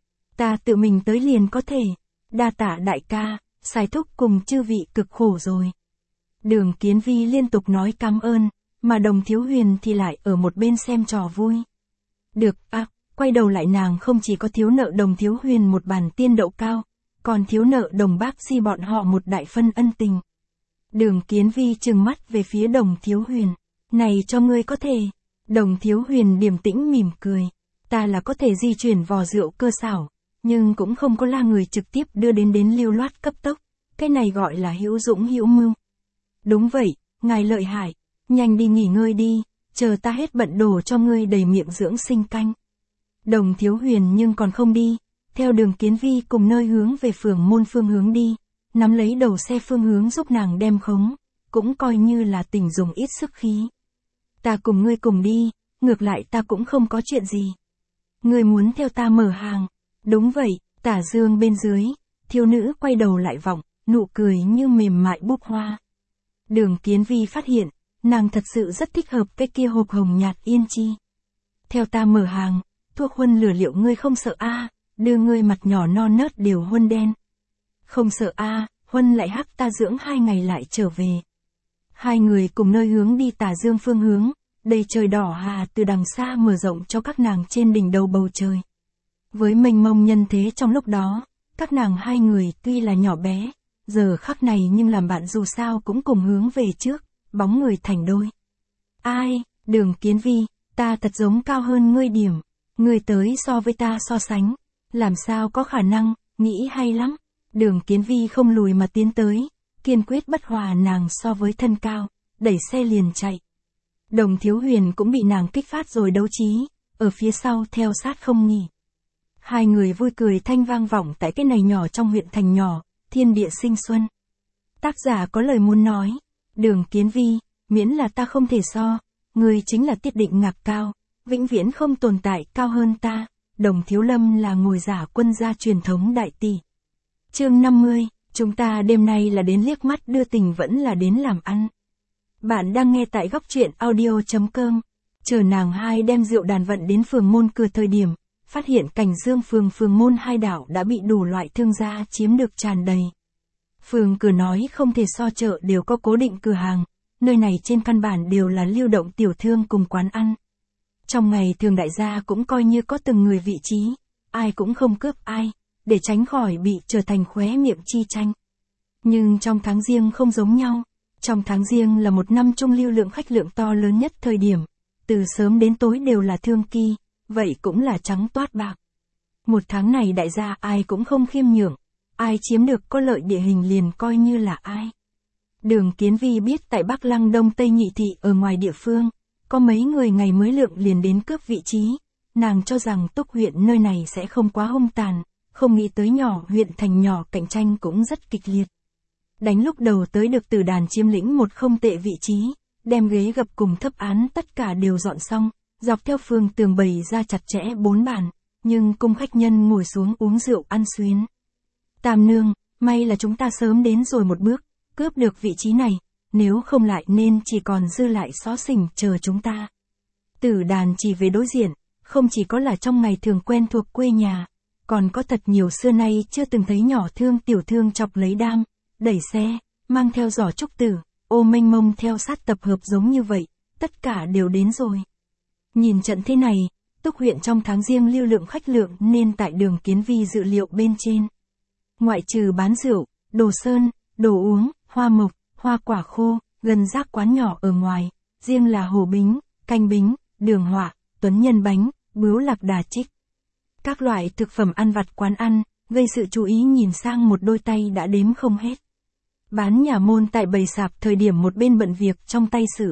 Ta tự mình tới liền có thể. Đa tạ đại ca, Sài Thúc cùng chư vị cực khổ rồi. Đường Kiến Vi liên tục nói cảm ơn, mà Đồng Thiếu Huyền thì lại ở một bên xem trò vui. Được, à, quay đầu lại nàng không chỉ có thiếu nợ Đồng Thiếu Huyền một bàn tiên đậu cao, còn thiếu nợ Đồng Bác Di bọn họ một đại phân ân tình. Đường Kiến Vi trừng mắt về phía Đồng Thiếu Huyền. Này cho ngươi có thể. Đồng Thiếu Huyền điềm tĩnh mỉm cười. Ta là có thể di chuyển vò rượu cơ xảo, nhưng cũng không có là người trực tiếp đưa đến đến lưu loát cấp tốc. Cái này gọi là hữu dũng hữu mưu. Đúng vậy, ngài lợi hại. Nhanh đi nghỉ ngơi đi, chờ ta hết bận đồ cho ngươi đầy miệng dưỡng sinh canh. Đồng Thiếu Huyền nhưng còn không đi. Theo Đường Kiến Vi cùng nơi hướng về phường môn phương hướng đi. Nắm lấy đầu xe phương hướng giúp nàng đem khống, cũng coi như là tình dùng ít sức khí. Ta cùng ngươi cùng đi, ngược lại ta cũng không có chuyện gì. Ngươi muốn theo ta mở hàng. Đúng vậy, tả dương bên dưới, thiếu nữ quay đầu lại vọng, nụ cười như mềm mại búp hoa. Đường Kiến Vi phát hiện, nàng thật sự rất thích hợp cái kia hộp hồng nhạt yên chi. Theo ta mở hàng, thuốc huân lửa liệu ngươi không sợ a, đưa ngươi mặt nhỏ non nớt đều huân đen. Không sợ a, à, huân lại hắc ta dưỡng hai ngày lại trở về. Hai người cùng nơi hướng đi tả dương phương hướng, đầy trời đỏ hà từ đằng xa mở rộng cho các nàng trên đỉnh đầu bầu trời. Với mênh mông nhân thế trong lúc đó, các nàng hai người tuy là nhỏ bé, giờ khắc này nhưng làm bạn dù sao cũng cùng hướng về trước, bóng người thành đôi. Ai, Đường Kiến Vi, ta thật giống cao hơn ngươi điểm, ngươi tới so với ta so sánh, làm sao có khả năng, nghĩ hay lắm. Đường Kiến Vi không lùi mà tiến tới, kiên quyết bất hòa nàng so với thân cao, đẩy xe liền chạy. Đồng Thiếu Huyền cũng bị nàng kích phát rồi đấu trí, ở phía sau theo sát không nghỉ. Hai người vui cười thanh vang vọng tại cái này nhỏ trong huyện thành nhỏ, thiên địa sinh xuân. Tác giả có lời muốn nói, Đường Kiến Vi, miễn là ta không thể so, ngươi chính là tiết định ngạc cao, vĩnh viễn không tồn tại cao hơn ta. Đồng Thiếu Lâm là ngồi giả quân gia truyền thống đại tỷ. Chương năm mươi, chúng ta đêm nay là đến liếc mắt đưa tình vẫn là đến làm ăn. Bạn đang nghe tại góc truyện audio chấm com. Chờ nàng hai đem rượu đàn vận đến phường môn cửa thời điểm, phát hiện Cảnh Dương phường phường môn hai đảo đã bị đủ loại thương gia chiếm được tràn đầy. Phường cửa nói không thể so chợ đều có cố định cửa hàng, nơi này trên căn bản đều là lưu động tiểu thương cùng quán ăn. Trong ngày thường đại gia cũng coi như có từng người vị trí, ai cũng không cướp ai, để tránh khỏi bị trở thành khóe miệng chi tranh. Nhưng trong tháng Giêng không giống nhau, trong tháng Giêng là một năm chung lưu lượng khách lượng to lớn nhất thời điểm, từ sớm đến tối đều là thương kỳ, vậy cũng là trắng toát bạc. Một tháng này đại gia ai cũng không khiêm nhường, ai chiếm được có lợi địa hình liền coi như là ai. Đường Kiến Vi biết tại Bắc Lăng Đông Tây Nhị Thị ở ngoài địa phương, có mấy người ngày mới lượng liền đến cướp vị trí, nàng cho rằng Túc huyện nơi này sẽ không quá hung tàn, không nghĩ tới nhỏ huyện thành nhỏ cạnh tranh cũng rất kịch liệt. Đánh lúc đầu tới được Tử Đàn chiếm lĩnh một không tệ vị trí, đem ghế gập cùng thấp án tất cả đều dọn xong, dọc theo phường tường bày ra chặt chẽ bốn bàn, nhưng cung khách nhân ngồi xuống uống rượu ăn xuyến. Tam nương, may là chúng ta sớm đến rồi một bước, cướp được vị trí này, nếu không lại nên chỉ còn dư lại xó xỉnh chờ chúng ta. Tử Đàn chỉ về đối diện, không chỉ có là trong ngày thường quen thuộc quê nhà, còn có thật nhiều xưa nay chưa từng thấy nhỏ thương tiểu thương chọc lấy đam, đẩy xe, mang theo giỏ trúc tử, ô mênh mông theo sát tập hợp giống như vậy, tất cả đều đến rồi. Nhìn trận thế này, Túc huyện trong tháng Giêng lưu lượng khách lượng nên tại Đường Kiến Vi dự liệu bên trên. Ngoại trừ bán rượu, đồ sơn, đồ uống, hoa mộc, hoa quả khô, gần rác quán nhỏ ở ngoài, riêng là hồ bính, canh bính, đường họa, tuấn nhân bánh, bướu lạc đà trích. Các loại thực phẩm ăn vặt quán ăn, gây sự chú ý nhìn sang một đôi tay đã đếm không hết. Bán nhà môn tại bầy sạp thời điểm một bên bận việc trong tay sự,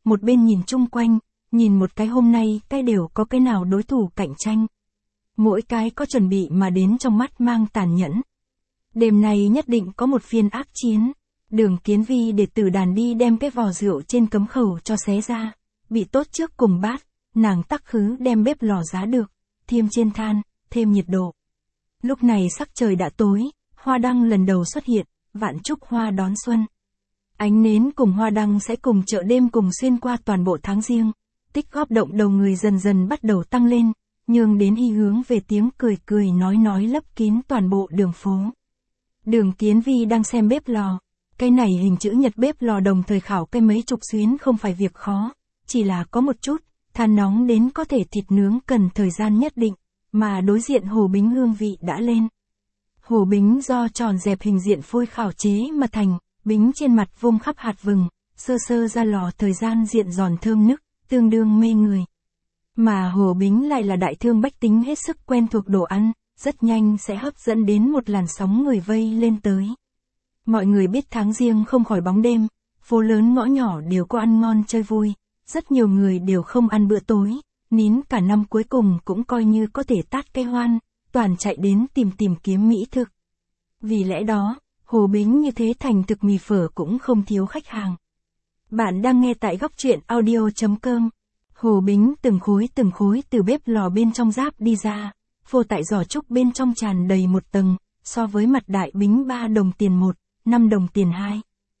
một bên nhìn chung quanh, nhìn một cái hôm nay cái đều có cái nào đối thủ cạnh tranh. Mỗi cái có chuẩn bị mà đến trong mắt mang tàn nhẫn. Đêm nay nhất định có một phiên ác chiến. Đường Kiến Vi để Tử Đàn đi đem cái vò rượu trên cấm khẩu cho xé ra, bị tốt trước cùng bát, nàng tắc khứ đem bếp lò giá được, thêm trên than, thêm nhiệt độ. Lúc này sắc trời đã tối, hoa đăng lần đầu xuất hiện, vạn trúc hoa đón xuân. Ánh nến cùng hoa đăng sẽ cùng chợ đêm cùng xuyên qua toàn bộ tháng Giêng, tích góp động đầu người dần dần bắt đầu tăng lên, nhường đến hy hướng về tiếng cười cười nói nói lấp kín toàn bộ đường phố. Đường Kiến Vi đang xem bếp lò. Cái này hình chữ nhật bếp lò đồng thời khảo cái mấy chục xuyến không phải việc khó, chỉ là có một chút, than nóng đến có thể thịt nướng cần thời gian nhất định, mà đối diện hồ bính hương vị đã lên. Hồ bính do tròn dẹp hình diện phôi khảo chế mà thành, bính trên mặt vung khắp hạt vừng, sơ sơ ra lò thời gian diện giòn thơm nức, tương đương mê người. Mà hồ bính lại là đại thương bách tính hết sức quen thuộc đồ ăn, rất nhanh sẽ hấp dẫn đến một làn sóng người vây lên tới. Mọi người biết tháng Giêng không khỏi bóng đêm, phố lớn ngõ nhỏ đều có ăn ngon chơi vui, rất nhiều người đều không ăn bữa tối, nín cả năm cuối cùng cũng coi như có thể tát cái hoan, toàn chạy đến tìm tìm kiếm mỹ thực. Vì lẽ đó, hồ bính như thế thành thực mì phở cũng không thiếu khách hàng. Bạn đang nghe tại góc truyện audio chấm com. Hồ bính từng khối từng khối từ bếp lò bên trong giáp đi ra, phô tại giỏ trúc bên trong tràn đầy một tầng, so với mặt đại bính ba đồng tiền một, năm đồng tiền hai.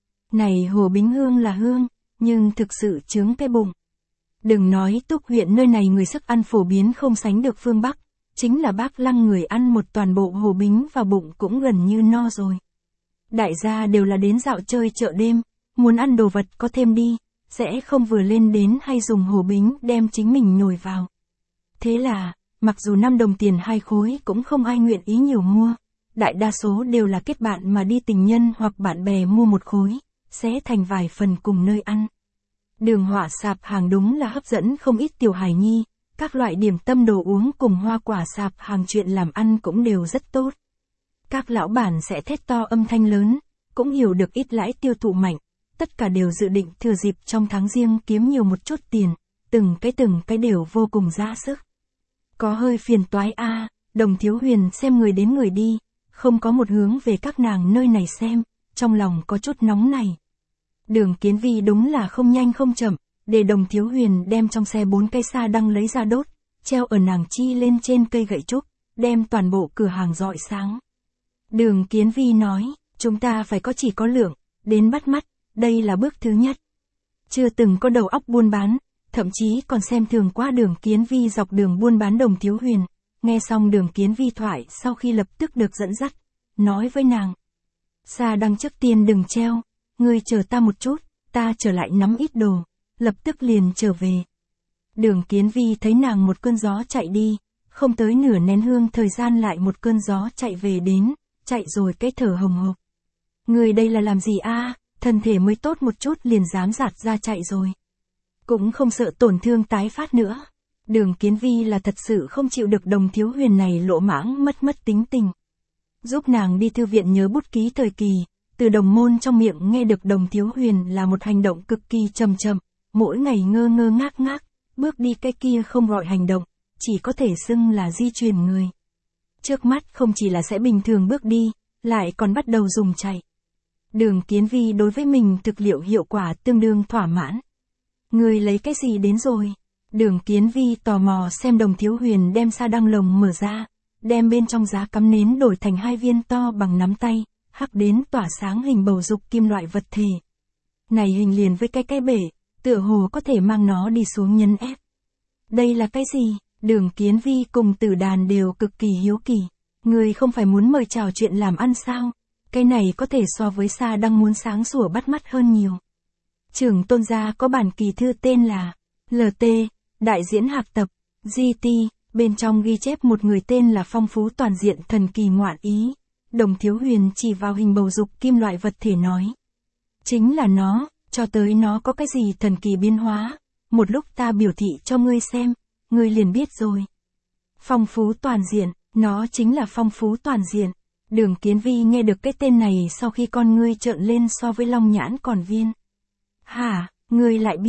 Này hồ bính hương là hương, nhưng thực sự chướng cái bụng. Đừng nói Túc huyện nơi này người sức ăn phổ biến không sánh được phương Bắc, chính là Bác Lăng người ăn một toàn bộ hồ bính vào bụng cũng gần như no rồi. Đại gia đều là đến dạo chơi chợ đêm, muốn ăn đồ vật có thêm đi, sẽ không vừa lên đến hay dùng hồ bính đem chính mình nhồi vào. Thế là, mặc dù năm đồng tiền hai khối cũng không ai nguyện ý nhiều mua, đại đa số đều là kết bạn mà đi tình nhân hoặc bạn bè mua một khối, sẽ thành vài phần cùng nơi ăn. Đường họa sạp hàng đúng là hấp dẫn không ít tiểu hài nhi, các loại điểm tâm đồ uống cùng hoa quả sạp hàng chuyện làm ăn cũng đều rất tốt. Các lão bản sẽ thét to âm thanh lớn, cũng hiểu được ít lãi tiêu thụ mạnh, tất cả đều dự định thừa dịp trong tháng Giêng kiếm nhiều một chút tiền, từng cái từng cái đều vô cùng ra sức. Có hơi phiền toái a, Đồng Thiếu Huyền xem người đến người đi, không có một hướng về các nàng nơi này xem, trong lòng có chút nóng này. Đường Kiến Vi đúng là không nhanh không chậm, để Đồng Thiếu Huyền đem trong xe bốn cây sa đăng lấy ra đốt, treo ở nàng chi lên trên cây gậy trúc, đem toàn bộ cửa hàng rọi sáng. Đường Kiến Vi nói, chúng ta phải có chỉ có lượng, đến bắt mắt, đây là bước thứ nhất. Chưa từng có đầu óc buôn bán, thậm chí còn xem thường qua Đường Kiến Vi dọc đường buôn bán. Đồng Thiếu Huyền, nghe xong Đường Kiến Vi thoại sau khi lập tức được dẫn dắt, nói với nàng. Sa đăng trước tiên đừng treo, ngươi chờ ta một chút, ta trở lại nắm ít đồ, lập tức liền trở về. Đường Kiến Vi thấy nàng một cơn gió chạy đi, không tới nửa nén hương thời gian lại một cơn gió chạy về đến, chạy rồi cái thở hồng hộc. Người đây là làm gì a? Thân thể mới tốt một chút liền dám giạt ra chạy rồi. Cũng không sợ tổn thương tái phát nữa. Đường Kiến Vi là thật sự không chịu được Đồng Thiếu Huyền này lỗ mãng mất mất tính tình. Giúp nàng đi thư viện nhớ bút ký thời kỳ, từ đồng môn trong miệng nghe được Đồng Thiếu Huyền là một hành động cực kỳ chậm chậm, mỗi ngày ngơ ngơ ngác ngác, bước đi cái kia không gọi hành động, chỉ có thể xưng là di chuyển người. Trước mắt không chỉ là sẽ bình thường bước đi, lại còn bắt đầu dùng chạy. Đường Kiến Vi đối với mình thực liệu hiệu quả tương đương thỏa mãn. Người lấy cái gì đến rồi? Đường Kiến Vi tò mò xem Đồng Thiếu Huyền đem sa đăng lồng mở ra, đem bên trong giá cắm nến đổi thành hai viên to bằng nắm tay, hắc đến tỏa sáng hình bầu dục kim loại vật thể. Này hình liền với cái cái bể, tựa hồ có thể mang nó đi xuống nhấn ép. Đây là cái gì? Đường Kiến Vi cùng Tử Đàn đều cực kỳ hiếu kỳ. Người không phải muốn mời chào chuyện làm ăn sao? Cái này có thể so với sa đăng muốn sáng sủa bắt mắt hơn nhiều. Trưởng tôn gia có bản kỳ thư tên là lờ tê, đại diễn hạc tập, giê tê, bên trong ghi chép một người tên là Phong Phú Toàn Diện thần kỳ ngoạn ý. Đồng Thiếu Huyền chỉ vào hình bầu dục kim loại vật thể nói. Chính là nó, cho tới nó có cái gì thần kỳ biến hóa, một lúc ta biểu thị cho ngươi xem, ngươi liền biết rồi. Phong Phú Toàn Diện, nó chính là Phong Phú Toàn Diện. Đường Kiến Vi nghe được cái tên này sau khi con ngươi trợn lên so với long nhãn còn viên. Hả, ngươi lại biết,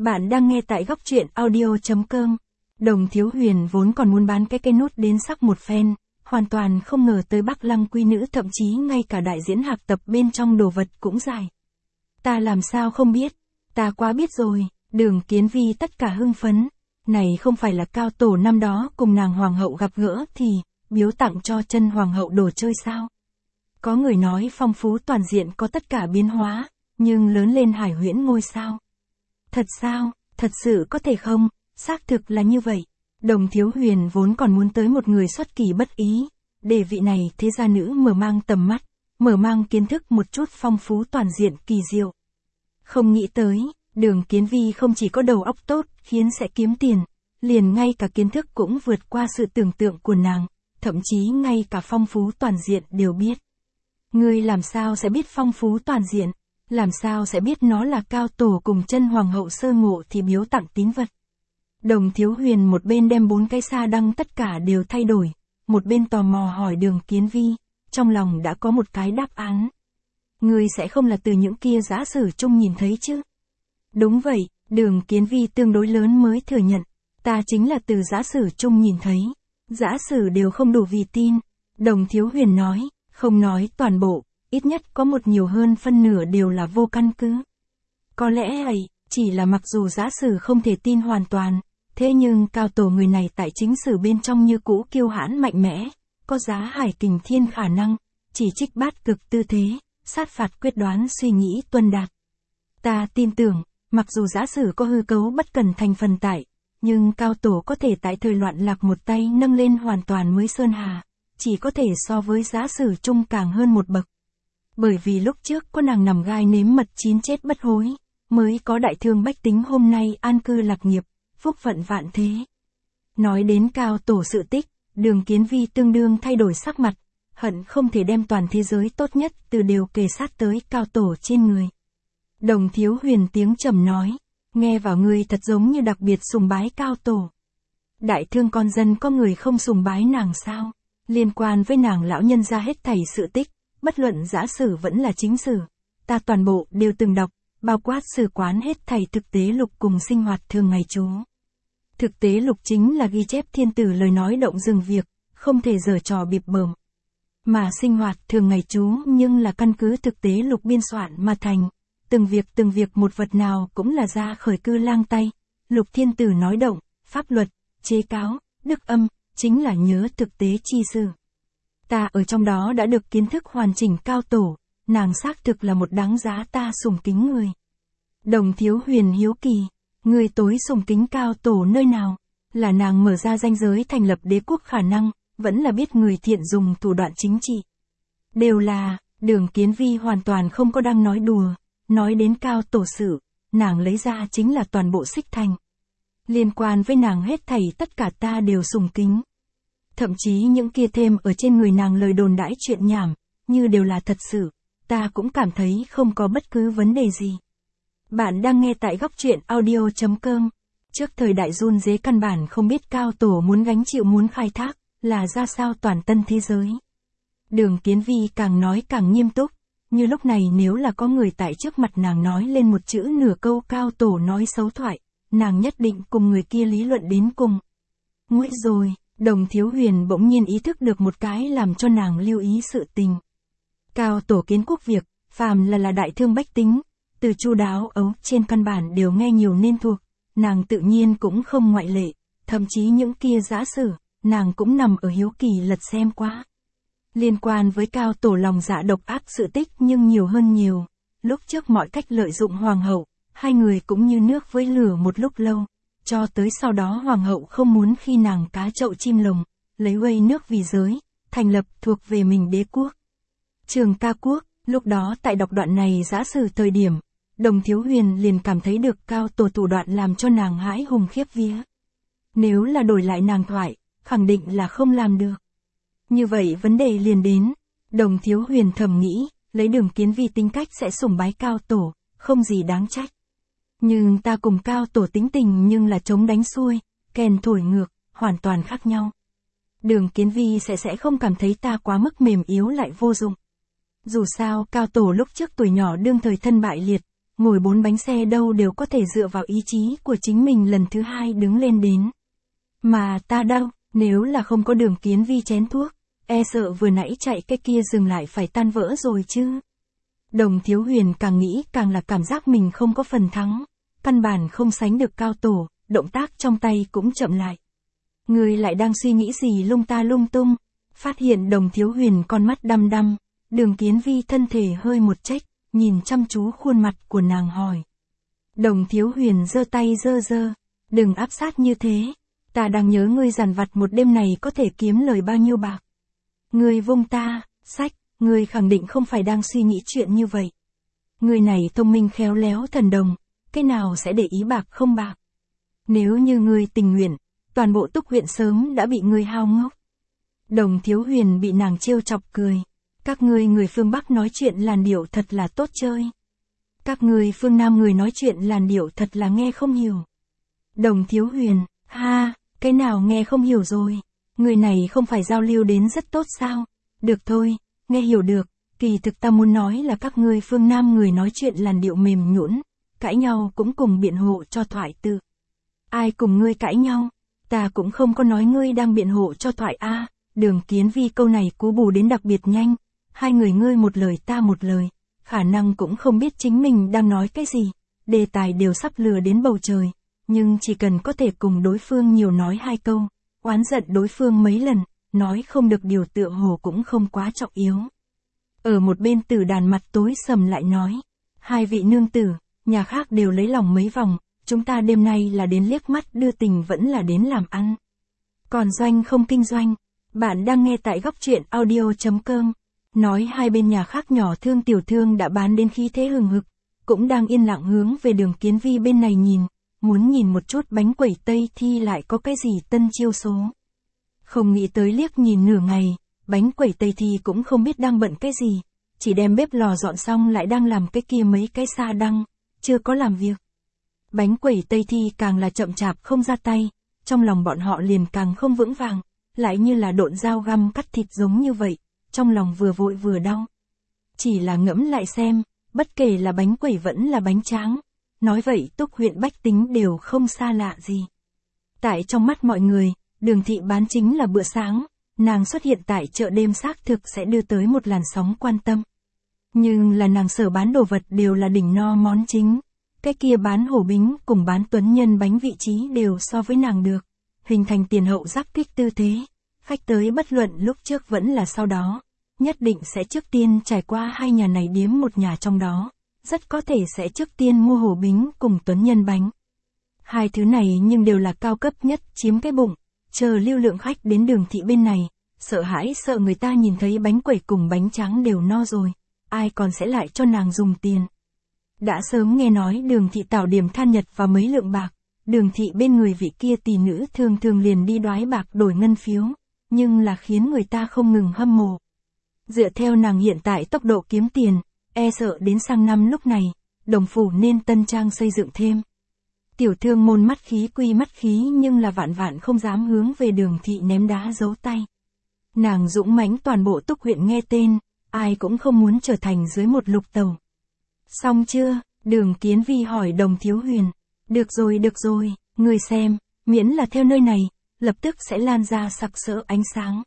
Bạn đang nghe tại góc truyện audio.com. Đồng Thiếu Huyền vốn còn muốn bán cái cây nút đến sắc một phen, hoàn toàn không ngờ tới Bắc Lăng quý nữ thậm chí ngay cả đại diễn hạc tập bên trong đồ vật cũng giải. Ta làm sao không biết, ta quá biết rồi, Đường Kiến Vi tất cả hưng phấn. Này không phải là Cao Tổ năm đó cùng nàng hoàng hậu gặp gỡ thì, biếu tặng cho chân hoàng hậu đồ chơi sao? Có người nói phong phú toàn diện có tất cả biến hóa, nhưng lớn lên hải huyễn ngôi sao. Thật sao, thật sự có thể không, xác thực là như vậy. Đồng Thiếu Huyền vốn còn muốn tới một người xuất kỳ bất ý, để vị này thế gia nữ mở mang tầm mắt, mở mang kiến thức một chút phong phú toàn diện kỳ diệu. Không nghĩ tới, Đường Kiến Vi không chỉ có đầu óc tốt, khiến sẽ kiếm tiền, liền ngay cả kiến thức cũng vượt qua sự tưởng tượng của nàng, thậm chí ngay cả phong phú toàn diện đều biết. Ngươi làm sao sẽ biết phong phú toàn diện? Làm sao sẽ biết nó là Cao Tổ cùng chân hoàng hậu sơ ngộ thì biếu tặng tín vật? Đồng Thiếu Huyền một bên đem bốn cái sa đăng tất cả đều thay đổi, một bên tò mò hỏi Đường Kiến Vi, trong lòng đã có một cái đáp án. Ngươi sẽ không là từ những kia giả sử chung nhìn thấy chứ? Đúng vậy, Đường Kiến Vi tương đối lớn mới thừa nhận, ta chính là từ giả sử chung nhìn thấy, giả sử đều không đủ vì tin. Đồng Thiếu Huyền nói, không nói toàn bộ, ít nhất có một nhiều hơn phân nửa đều là vô căn cứ. Có lẽ ấy, chỉ là mặc dù giả sử không thể tin hoàn toàn, thế nhưng Cao Tổ người này tại chính sử bên trong như cũ kiêu hãn mạnh mẽ, có giá hải kình thiên khả năng, chỉ trích bát cực tư thế, sát phạt quyết đoán suy nghĩ tuân đạt. Ta tin tưởng, mặc dù giả sử có hư cấu bất cần thành phần tại, nhưng Cao Tổ có thể tại thời loạn lạc một tay nâng lên hoàn toàn mới sơn hà, chỉ có thể so với giả sử chung càng hơn một bậc. Bởi vì lúc trước có nàng nằm gai nếm mật chín chết bất hối, mới có đại thương bách tính hôm nay an cư lạc nghiệp, phúc phận vạn thế. Nói đến Cao Tổ sự tích, Đường Kiến Vi tương đương thay đổi sắc mặt, hận không thể đem toàn thế giới tốt nhất từ đều kề sát tới Cao Tổ trên người. Đồng Thiếu Huyền tiếng trầm nói, nghe vào ngươi thật giống như đặc biệt sùng bái Cao Tổ. Đại thương con dân có người không sùng bái nàng sao? Liên quan với nàng lão nhân ra hết thảy sự tích, bất luận giả sử vẫn là chính sử, ta toàn bộ đều từng đọc, bao quát sử quán hết thảy thực tế lục cùng sinh hoạt thường ngày chú. Thực tế lục chính là ghi chép thiên tử lời nói động dừng việc, không thể giở trò bịp bợm. Mà sinh hoạt thường ngày chú nhưng là căn cứ thực tế lục biên soạn mà thành, từng việc từng việc một vật nào cũng là ra khởi cư lang tay, lục thiên tử nói động, pháp luật, chế cáo, đức âm, chính là nhớ thực tế chi sử. Ta ở trong đó đã được kiến thức hoàn chỉnh Cao Tổ, nàng xác thực là một đáng giá ta sùng kính người. Đồng Thiếu Huyền hiếu kỳ, người tối sùng kính Cao Tổ nơi nào? Là nàng mở ra ranh giới thành lập đế quốc khả năng, vẫn là biết người thiện dùng thủ đoạn chính trị. Đều là, Đường Kiến Vi hoàn toàn không có đang nói đùa, nói đến Cao Tổ sự, nàng lấy ra chính là toàn bộ xích thành. Liên quan với nàng hết thảy tất cả ta đều sùng kính. Thậm chí những kia thêm ở trên người nàng lời đồn đãi chuyện nhảm, như đều là thật sự, ta cũng cảm thấy không có bất cứ vấn đề gì. Bạn đang nghe tại góc truyện audio.com. Trước thời đại run dế căn bản không biết Cao Tổ muốn gánh chịu muốn khai thác, là ra sao toàn tân thế giới. Đường Kiến Vi càng nói càng nghiêm túc, như lúc này nếu là có người tại trước mặt nàng nói lên một chữ nửa câu Cao Tổ nói xấu thoại, nàng nhất định cùng người kia lý luận đến cùng. Nguy rồi, Đồng Thiếu Huyền bỗng nhiên ý thức được một cái làm cho nàng lưu ý sự tình. Cao Tổ kiến quốc việc, phàm là là đại thương bách tính, từ chu đáo ấu trên căn bản đều nghe nhiều nên thuộc, nàng tự nhiên cũng không ngoại lệ, thậm chí những kia giả sử, nàng cũng nằm ở hiếu kỳ lật xem quá. Liên quan với Cao Tổ lòng dạ độc ác sự tích nhưng nhiều hơn nhiều, lúc trước mọi cách lợi dụng hoàng hậu, hai người cũng như nước với lửa một lúc lâu, cho tới sau đó hoàng hậu không muốn khi nàng cá chậu chim lồng, lấy uây nước vì giới, thành lập thuộc về mình đế quốc. Trường Ca Quốc, lúc đó tại đọc đoạn này giả sử thời điểm, Đồng Thiếu Huyền liền cảm thấy được Cao Tổ thủ đoạn làm cho nàng hãi hùng khiếp vía. Nếu là đổi lại nàng thoại, khẳng định là không làm được. Như vậy vấn đề liền đến, Đồng Thiếu Huyền thầm nghĩ, lấy Đường Kiến Vi tính cách sẽ sùng bái Cao Tổ, không gì đáng trách. Nhưng ta cùng Cao Tổ tính tình nhưng là chống đánh xuôi, kèn thổi ngược, hoàn toàn khác nhau. Đường Kiến Vi sẽ sẽ không cảm thấy ta quá mức mềm yếu lại vô dụng. Dù sao Cao Tổ lúc trước tuổi nhỏ đương thời thân bại liệt, ngồi bốn bánh xe đâu đều có thể dựa vào ý chí của chính mình lần thứ hai đứng lên đến. Mà ta đâu, nếu là không có Đường Kiến Vi chén thuốc, e sợ vừa nãy chạy cái kia dừng lại phải tan vỡ rồi chứ. Đồng Thiếu Huyền càng nghĩ càng là cảm giác mình không có phần thắng, căn bản không sánh được Cao Tổ, động tác trong tay cũng chậm lại. Người lại đang suy nghĩ gì lung ta lung tung, phát hiện Đồng Thiếu Huyền con mắt đăm đăm, Đường Kiến Vi thân thể hơi một chếch, nhìn chăm chú khuôn mặt của nàng hỏi. Đồng Thiếu Huyền giơ tay giơ giơ, đừng áp sát như thế, ta đang nhớ ngươi dằn vặt một đêm này có thể kiếm lời bao nhiêu bạc. Ngươi vung ta, sách, ngươi khẳng định không phải đang suy nghĩ chuyện như vậy. Ngươi này thông minh khéo léo thần đồng, cái nào sẽ để ý bạc không bạc. Nếu như ngươi tình nguyện, toàn bộ Túc huyện sớm đã bị ngươi hao ngốc. Đồng Thiếu Huyền bị nàng trêu chọc cười. Các ngươi người phương Bắc nói chuyện làn điệu thật là tốt chơi. Các ngươi phương Nam người nói chuyện làn điệu thật là nghe không hiểu. Đồng Thiếu Huyền, ha, cái nào nghe không hiểu rồi. Người này không phải giao lưu đến rất tốt sao? Được thôi, nghe hiểu được, kỳ thực ta muốn nói là các ngươi phương Nam người nói chuyện làn điệu mềm nhũn, cãi nhau cũng cùng biện hộ cho thoại tự. Ai cùng ngươi cãi nhau? Ta cũng không có nói ngươi đang biện hộ cho thoại a. À, Đường Kiến Vi câu này cú bù đến đặc biệt nhanh, hai người ngươi một lời ta một lời, khả năng cũng không biết chính mình đang nói cái gì, đề tài đều sắp lừa đến bầu trời, nhưng chỉ cần có thể cùng đối phương nhiều nói hai câu, oán giận đối phương mấy lần, nói không được điều tựa hồ cũng không quá trọng yếu. Ở một bên Tử Đàn mặt tối sầm lại nói, hai vị nương tử, nhà khác đều lấy lòng mấy vòng, chúng ta đêm nay là đến liếc mắt đưa tình vẫn là đến làm ăn. Còn doanh không kinh doanh, bạn đang nghe tại góc truyện audio chấm com. Nói hai bên nhà khác nhỏ thương tiểu thương đã bán đến khí thế hừng hực, cũng đang yên lặng hướng về Đường Kiến Vi bên này nhìn, muốn nhìn một chút bánh quẩy Tây Thi lại có cái gì tân chiêu số. Không nghĩ tới liếc nhìn nửa ngày, bánh quẩy Tây Thi cũng không biết đang bận cái gì, chỉ đem bếp lò dọn xong lại đang làm cái kia mấy cái sa đăng, chưa có làm việc. Bánh quẩy Tây Thi càng là chậm chạp không ra tay, trong lòng bọn họ liền càng không vững vàng, lại như là độn dao găm cắt thịt giống như vậy, trong lòng vừa vội vừa đau. Chỉ là ngẫm lại xem, bất kể là bánh quẩy vẫn là bánh tráng, nói vậy Túc huyện bách tính đều không xa lạ gì. Tại trong mắt mọi người, Đường thị bán chính là bữa sáng, nàng xuất hiện tại chợ đêm xác thực sẽ đưa tới một làn sóng quan tâm. Nhưng là nàng sở bán đồ vật đều là đỉnh no món chính, cái kia bán hổ bính cùng bán tuấn nhân bánh vị trí đều so với nàng được, hình thành tiền hậu giáp kích tư thế. Khách tới bất luận lúc trước vẫn là sau đó, nhất định sẽ trước tiên trải qua hai nhà này điếm một nhà trong đó, rất có thể sẽ trước tiên mua hổ bính cùng tuấn nhân bánh. Hai thứ này nhưng đều là cao cấp nhất chiếm cái bụng, chờ lưu lượng khách đến Đường thị bên này, sợ hãi sợ người ta nhìn thấy bánh quẩy cùng bánh tráng đều no rồi, ai còn sẽ lại cho nàng dùng tiền. Đã sớm nghe nói Đường thị tảo điểm than nhật và mấy lượng bạc, Đường thị bên người vị kia tỷ nữ thường thường liền đi đoái bạc đổi ngân phiếu, nhưng là khiến người ta không ngừng hâm mộ. Dựa theo nàng hiện tại tốc độ kiếm tiền, e sợ đến sang năm lúc này, Đồng phủ nên tân trang xây dựng thêm. Tiểu thương môn mắt khí quy mắt khí nhưng là vạn vạn không dám hướng về Đường thị ném đá giấu tay. Nàng dũng mãnh toàn bộ Túc huyện nghe tên, ai cũng không muốn trở thành dưới một lục tàu. Xong chưa? Đường Kiến Vi hỏi Đồng Thiếu Huyền. Được rồi được rồi, người xem, miễn là theo nơi này, lập tức sẽ lan ra sặc sỡ ánh sáng.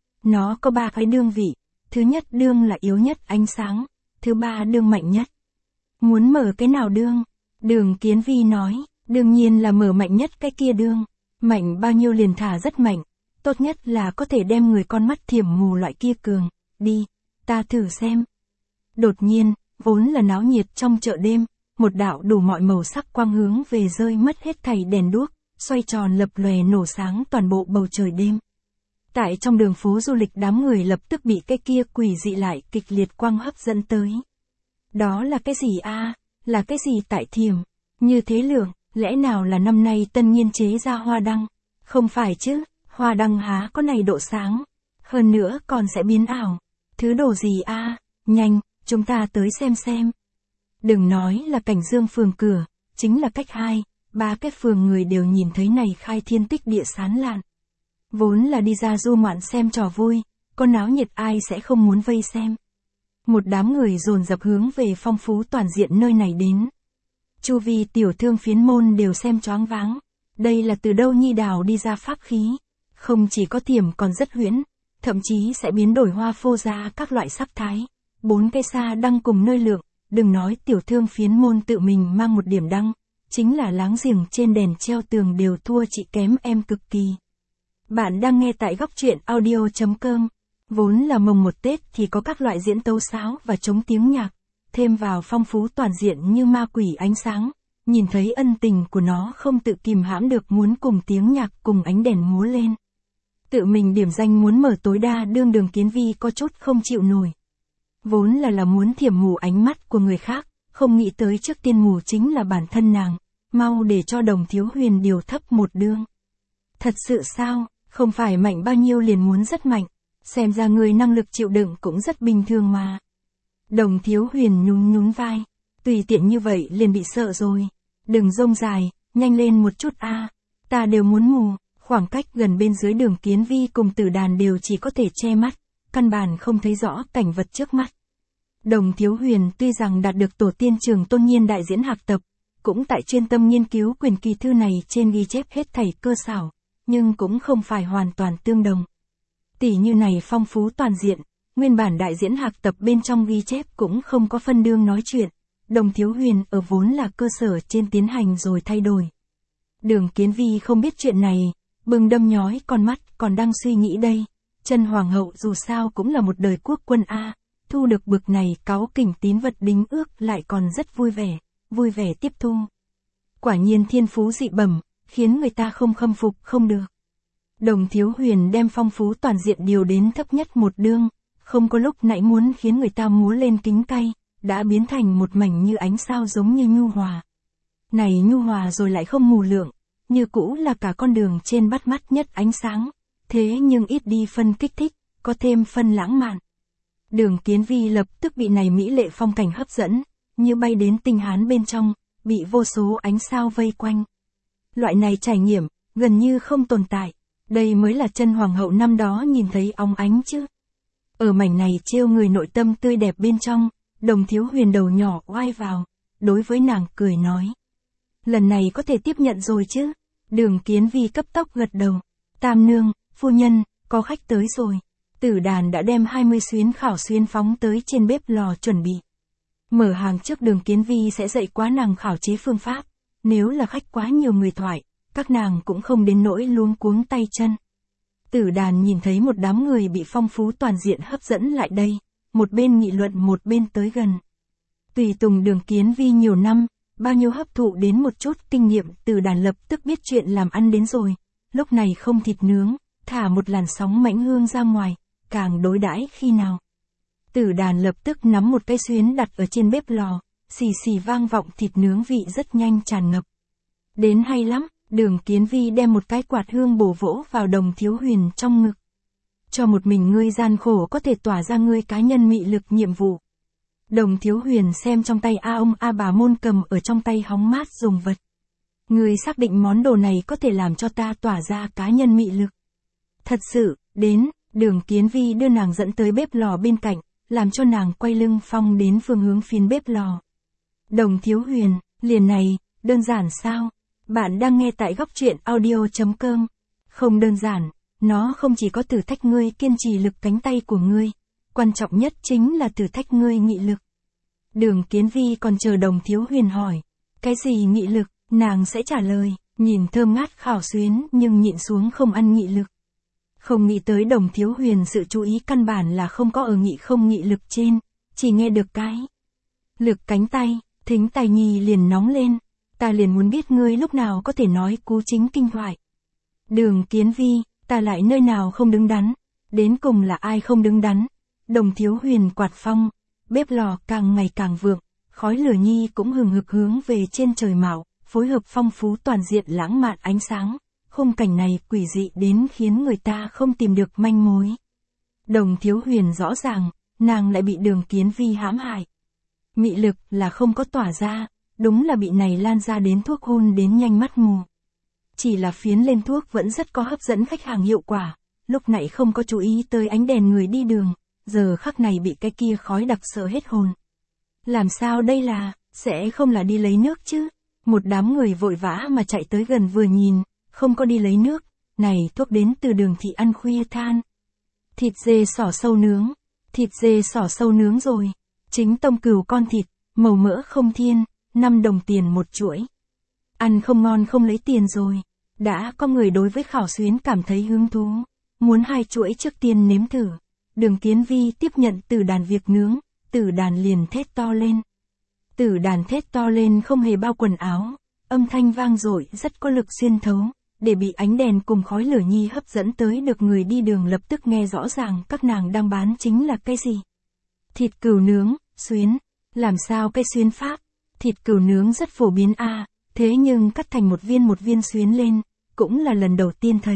Nó có ba cái đương vị, thứ nhất đương là yếu nhất ánh sáng, thứ ba đương mạnh nhất. Muốn mở cái nào đương? Đường Kiến Vi nói, đương nhiên là mở mạnh nhất cái kia đương, mạnh bao nhiêu liền thả rất mạnh, tốt nhất là có thể đem người con mắt thiểm mù loại kia cường, đi, ta thử xem. Đột nhiên, vốn là náo nhiệt trong chợ đêm, một đạo đủ mọi màu sắc quang hướng về rơi mất hết thảy đèn đuốc, xoay tròn lập lòe nổ sáng toàn bộ bầu trời đêm. Tại trong đường phố du lịch đám người lập tức bị cái kia quỷ dị lại kịch liệt quang hấp dẫn tới. Đó là cái gì a? À? Là cái gì tại thiểm? Như thế lượng, lẽ nào là năm nay tân nghiên chế ra hoa đăng? Không phải chứ, hoa đăng há có này độ sáng. Hơn nữa còn sẽ biến ảo. Thứ đồ gì a? À? Nhanh, chúng ta tới xem xem. Đừng nói là Cảnh Dương phường cửa, chính là cách hai, ba cái phường người đều nhìn thấy này khai thiên tích địa sán lạn. Vốn là đi ra du ngoạn xem trò vui, có náo nhiệt ai sẽ không muốn vây xem. Một đám người dồn dập hướng về phong phú toàn diện nơi này đến, chu vi tiểu thương phiến môn đều xem choáng váng. Đây là từ đâu nhi đào đi ra pháp khí? Không chỉ có thiểm còn rất huyễn, thậm chí sẽ biến đổi hoa phô ra các loại sắc thái. Bốn cây sa đăng cùng nơi lượng, đừng nói tiểu thương phiến môn tự mình mang một điểm đăng, chính là láng giềng trên đèn treo tường đều thua chị kém em cực kỳ. Bạn đang nghe tại góc truyện audio.com. Vốn là mồng một Tết thì có các loại diễn tấu sáo và chống tiếng nhạc, thêm vào phong phú toàn diện như ma quỷ ánh sáng, nhìn thấy ân tình của nó không tự kìm hãm được muốn cùng tiếng nhạc cùng ánh đèn múa lên. Tự mình điểm danh muốn mở tối đa đương Đường Kiến Vi có chút không chịu nổi. Vốn là là muốn thiểm mù ánh mắt của người khác, không nghĩ tới trước tiên mù chính là bản thân nàng, mau để cho Đồng Thiếu Huyền điều thấp một đương. Thật sự sao, không phải mạnh bao nhiêu liền muốn rất mạnh, xem ra người năng lực chịu đựng cũng rất bình thường mà. Đồng Thiếu Huyền nhún nhún vai, tùy tiện như vậy liền bị sợ rồi, đừng rông dài, nhanh lên một chút a, ta đều muốn mù. Khoảng cách gần bên dưới Đường Kiến Vi cùng Tử Đàn đều chỉ có thể che mắt, căn bản không thấy rõ cảnh vật trước mắt. Đồng Thiếu Huyền tuy rằng đạt được tổ tiên Trường Tôn Nhiên đại diễn hạc tập, cũng tại chuyên tâm nghiên cứu quyền kỳ thư này trên ghi chép hết thảy cơ xảo, nhưng cũng không phải hoàn toàn tương đồng. Tỷ như này phong phú toàn diện, nguyên bản đại diễn hạc tập bên trong ghi chép cũng không có phân đương nói chuyện, Đồng Thiếu Huyền ở vốn là cơ sở trên tiến hành rồi thay đổi. Đường Kiến Vi không biết chuyện này, bừng đâm nhói con mắt còn đang suy nghĩ đây, chân hoàng hậu dù sao cũng là một đời quốc quân a, thu được bực này cáu kỉnh tín vật đính ước lại còn rất vui vẻ, vui vẻ tiếp thu. Quả nhiên thiên phú dị bẩm, khiến người ta không khâm phục không được. Đồng Thiếu Huyền đem phong phú toàn diện điều đến thấp nhất một đương, không có lúc nãy muốn khiến người ta múa lên kính cay, đã biến thành một mảnh như ánh sao giống như nhu hòa. Này nhu hòa rồi lại không mù lượng, như cũ là cả con đường trên bắt mắt nhất ánh sáng, thế nhưng ít đi phân kích thích, có thêm phân lãng mạn. Đường Kiến Vi lập tức bị này mỹ lệ phong cảnh hấp dẫn, như bay đến tinh hán bên trong, bị vô số ánh sao vây quanh. Loại này trải nghiệm, gần như không tồn tại, đây mới là chân hoàng hậu năm đó nhìn thấy óng ánh chứ. Ở mảnh này trêu người nội tâm tươi đẹp bên trong, Đồng Thiếu Huyền đầu nhỏ oai vào, đối với nàng cười nói. Lần này có thể tiếp nhận rồi chứ? Đường Kiến Vi cấp tốc gật đầu. Tam nương, phu nhân, có khách tới rồi. Tử Đàn đã đem hai mươi xuyến khảo xuyến phóng tới trên bếp lò chuẩn bị. Mở hàng trước Đường Kiến Vi sẽ dạy quá nàng khảo chế phương pháp. Nếu là khách quá nhiều người thoại, các nàng cũng không đến nỗi luống cuống tay chân. Tử Đàn nhìn thấy một đám người bị phong phú toàn diện hấp dẫn lại đây, một bên nghị luận một bên tới gần. Tùy tùng Đường Kiến Vi nhiều năm, bao nhiêu hấp thụ đến một chút kinh nghiệm, Tử Đàn lập tức biết chuyện làm ăn đến rồi. Lúc này không thịt nướng, thả một làn sóng mãnh hương ra ngoài, càng đối đãi khi nào. Tử Đàn lập tức nắm một cái xuyến đặt ở trên bếp lò, xì xì vang vọng thịt nướng vị rất nhanh tràn ngập. Đến hay lắm, Đường Kiến Vi đem một cái quạt hương bổ vỗ vào Đồng Thiếu Huyền trong ngực. Cho một mình ngươi gian khổ có thể tỏa ra ngươi cá nhân mị lực nhiệm vụ. Đồng Thiếu Huyền xem trong tay A ông A bà môn cầm ở trong tay hóng mát dùng vật. Ngươi xác định món đồ này có thể làm cho ta tỏa ra cá nhân mị lực. Thật sự, đến, Đường Kiến Vi đưa nàng dẫn tới bếp lò bên cạnh, làm cho nàng quay lưng phong đến phương hướng phiến bếp lò. Đồng Thiếu Huyền, liền này, đơn giản sao? Bạn đang nghe tại góc truyện audio.com. Không đơn giản, nó không chỉ có thử thách ngươi kiên trì lực cánh tay của ngươi, quan trọng nhất chính là thử thách ngươi nghị lực. Đường Kiến Vi còn chờ Đồng Thiếu Huyền hỏi, cái gì nghị lực, nàng sẽ trả lời, nhìn thơm ngát khảo xuyến nhưng nhịn xuống không ăn nghị lực. Không nghĩ tới Đồng Thiếu Huyền sự chú ý căn bản là không có ở nghị không nghị lực trên, chỉ nghe được cái lực cánh tay, thính tài nhi liền nóng lên, ta liền muốn biết ngươi lúc nào có thể nói cú chính kinh thoại. Đường Kiến Vi, ta lại nơi nào không đứng đắn, đến cùng là ai không đứng đắn? Đồng Thiếu Huyền quạt phong, bếp lò càng ngày càng vượng, khói lửa nhi cũng hừng hực hướng về trên trời mạo, phối hợp phong phú toàn diện lãng mạn ánh sáng, khung cảnh này quỷ dị đến khiến người ta không tìm được manh mối. Đồng Thiếu Huyền rõ ràng, nàng lại bị Đường Kiến Vi hãm hại. Mị lực là không có tỏa ra, đúng là bị này lan ra đến thuốc hôn đến nhanh mắt mù. Chỉ là phiến lên thuốc vẫn rất có hấp dẫn khách hàng hiệu quả, lúc nãy không có chú ý tới ánh đèn người đi đường, giờ khắc này bị cái kia khói đặc sợ hết hồn. Làm sao đây là, Sẽ không là đi lấy nước chứ? Một đám người vội vã mà chạy tới gần vừa nhìn, không có đi lấy nước, này thuốc đến từ Đường thị ăn khuya than. Thịt dê sỏ sâu nướng, thịt dê sỏ sâu nướng rồi, chính tông cừu con thịt, màu mỡ không thiên, năm đồng tiền một chuỗi. Ăn không ngon không lấy tiền rồi, đã có người đối với Khảo Xuyến cảm thấy hứng thú, muốn hai chuỗi trước tiên nếm thử. Đường Kiến Vi tiếp nhận Tử Đàn việc nướng, Tử Đàn liền thét to lên. Tử Đàn thét to lên không hề bao quần áo, âm thanh vang dội rất có lực xuyên thấu, để bị ánh đèn cùng khói lửa nhi hấp dẫn tới được người đi đường lập tức nghe rõ ràng các nàng đang bán chính là cái gì. Thịt cừu nướng, xuyến, làm sao cái xuyến pháp, thịt cừu nướng rất phổ biến a, à, thế nhưng cắt thành một viên một viên xuyến lên, cũng là lần đầu tiên thấy.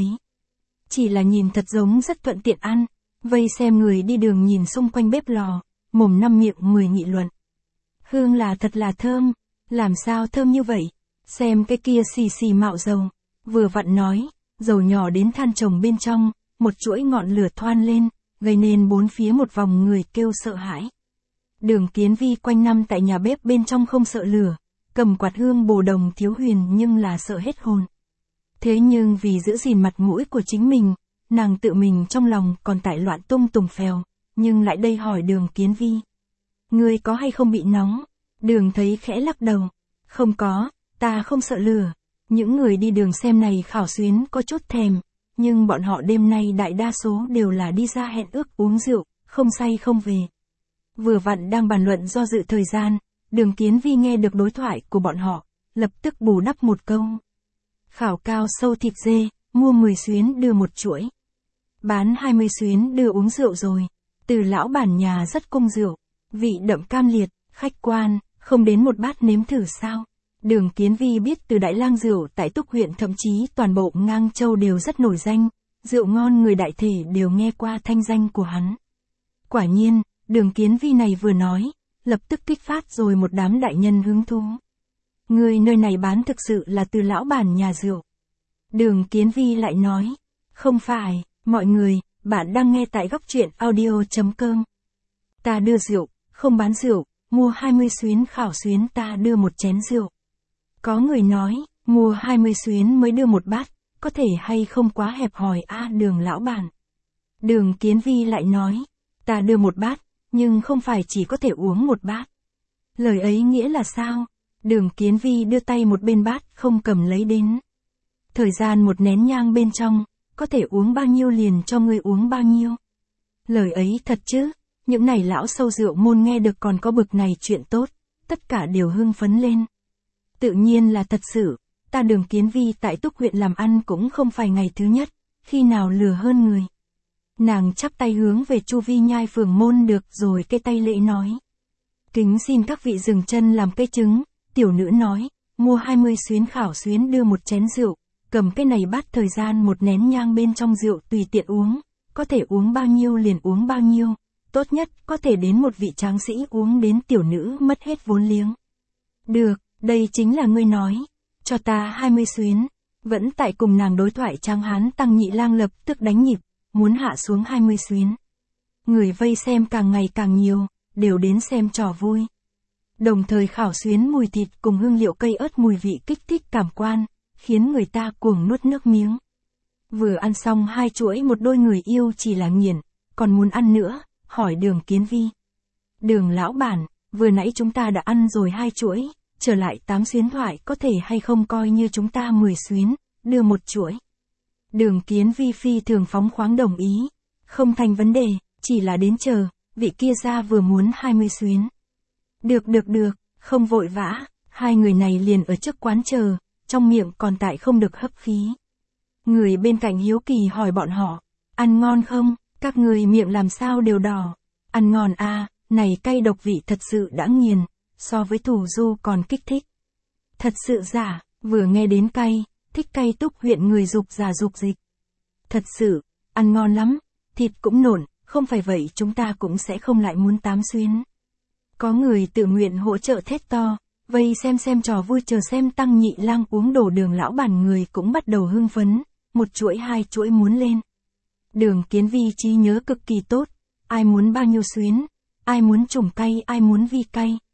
Chỉ là nhìn thật giống rất thuận tiện ăn, vây xem người đi đường nhìn xung quanh bếp lò, mồm năm miệng mười nghị luận. Hương là thật là thơm, làm sao thơm như vậy, xem cái kia xì xì mạo dầu, vừa vặn nói, dầu nhỏ đến than chồng bên trong, một chuỗi ngọn lửa thoan lên, gây nên bốn phía một vòng người kêu sợ hãi. Đường Kiến Vi quanh năm tại nhà bếp bên trong không sợ lửa, cầm quạt hương bồ đồng thiếu huyền nhưng là sợ hết hồn. Thế nhưng vì giữ gìn mặt mũi của chính mình, nàng tự mình trong lòng còn tại loạn tung tùng phèo, nhưng lại đây hỏi Đường Kiến Vi. Ngươi có hay không bị nóng? Đường thấy khẽ lắc đầu. Không có, ta không sợ lửa. Những người đi đường xem này Khảo Xuyến có chút thèm, nhưng bọn họ đêm nay đại đa số đều là đi ra hẹn ước uống rượu, không say không về. Vừa vặn đang bàn luận do dự thời gian, Đường Kiến Vi nghe được đối thoại của bọn họ, lập tức bù đắp một câu. Khảo cao sâu thịt dê, mua mười xuyến đưa một chuỗi. Bán hai mươi xuyến đưa uống rượu rồi. Từ lão bản nhà rất cung rượu, vị đậm cam liệt, khách quan, không đến một bát nếm thử sao. Đường Kiến Vi biết từ Đại Lang rượu tại Túc huyện thậm chí toàn bộ Ngang Châu đều rất nổi danh, rượu ngon người đại thể đều nghe qua thanh danh của hắn. Quả nhiên, Đường Kiến Vi này vừa nói, lập tức kích phát rồi một đám đại nhân hứng thú. Người nơi này bán thực sự là từ lão bản nhà rượu. Đường Kiến Vi lại nói, không phải, mọi người, bạn đang nghe tại góc truyện audio chấm com. Ta đưa rượu, không bán rượu, mua hai mươi xuyến Khảo Xuyến ta đưa một chén rượu. Có người nói, mua hai mươi xuyến mới đưa một bát, có thể hay không quá hẹp hòi a à, Đường lão bản. Đường Kiến Vi lại nói, ta đưa một bát, nhưng không phải chỉ có thể uống một bát. Lời ấy nghĩa là sao? Đường Kiến Vi đưa tay một bên bát không cầm lấy đến. Thời gian một nén nhang bên trong, có thể uống bao nhiêu liền cho ngươi uống bao nhiêu. Lời ấy thật chứ, những này lão sâu rượu môn nghe được còn có bực này chuyện tốt, tất cả đều hưng phấn lên. Tự nhiên là thật sự, ta Đường Kiến Vi tại Túc huyện làm ăn cũng không phải ngày thứ nhất, khi nào lừa hơn người. Nàng chắp tay hướng về chu vi nhai phường môn được rồi cái tay lễ nói. Kính xin các vị dừng chân làm cây trứng, tiểu nữ nói, mua hai mươi xuyến Khảo Xuyến đưa một chén rượu, cầm cái này bắt thời gian một nén nhang bên trong rượu tùy tiện uống, có thể uống bao nhiêu liền uống bao nhiêu, tốt nhất có thể đến một vị tráng sĩ uống đến tiểu nữ mất hết vốn liếng. Được, đây chính là ngươi nói, cho ta hai mươi xuyến, vẫn tại cùng nàng đối thoại Tráng Hán Tăng Nhị Lang lập tức đánh nhịp, muốn hạ xuống hai mươi xuyến. Người vây xem càng ngày càng nhiều, đều đến xem trò vui. Đồng thời Khảo Xuyến mùi thịt cùng hương liệu cây ớt mùi vị kích thích cảm quan, khiến người ta cuồng nuốt nước miếng. Vừa ăn xong hai chuỗi một đôi người yêu chỉ là nghiền, còn muốn ăn nữa, hỏi Đường Kiến Vi. Đường lão bản, vừa nãy chúng ta đã ăn rồi hai chuỗi, trở lại tám xuyến thoại có thể hay không coi như chúng ta mười xuyến, đưa một chuỗi. Đường Kiến Vi phi thường phóng khoáng đồng ý, không thành vấn đề, chỉ là đến chờ, vị kia ra vừa muốn hai mươi xuyến. Được được được, không vội vã, hai người này liền ở trước quán chờ, trong miệng còn tại không được hấp khí. Người bên cạnh hiếu kỳ hỏi bọn họ, ăn ngon không, các người miệng làm sao đều đỏ, ăn ngon à, này cay độc vị thật sự đã nghiền, so với thủ du còn kích thích. Thật sự giả, vừa nghe đến cay, thích cay Túc huyện người dục giả dục dịch. Thật sự, ăn ngon lắm, thịt cũng nổn, không phải vậy chúng ta cũng sẽ không lại muốn tám xuyến. Có người tự nguyện hỗ trợ thét to, vây xem xem trò vui chờ xem Tăng Nhị Lang uống đổ Đường lão bản người cũng bắt đầu hưng phấn, một chuỗi hai chuỗi muốn lên. Đường Kiến Vi trí nhớ cực kỳ tốt, ai muốn bao nhiêu xuyến, ai muốn trùng cay ai muốn vi cay,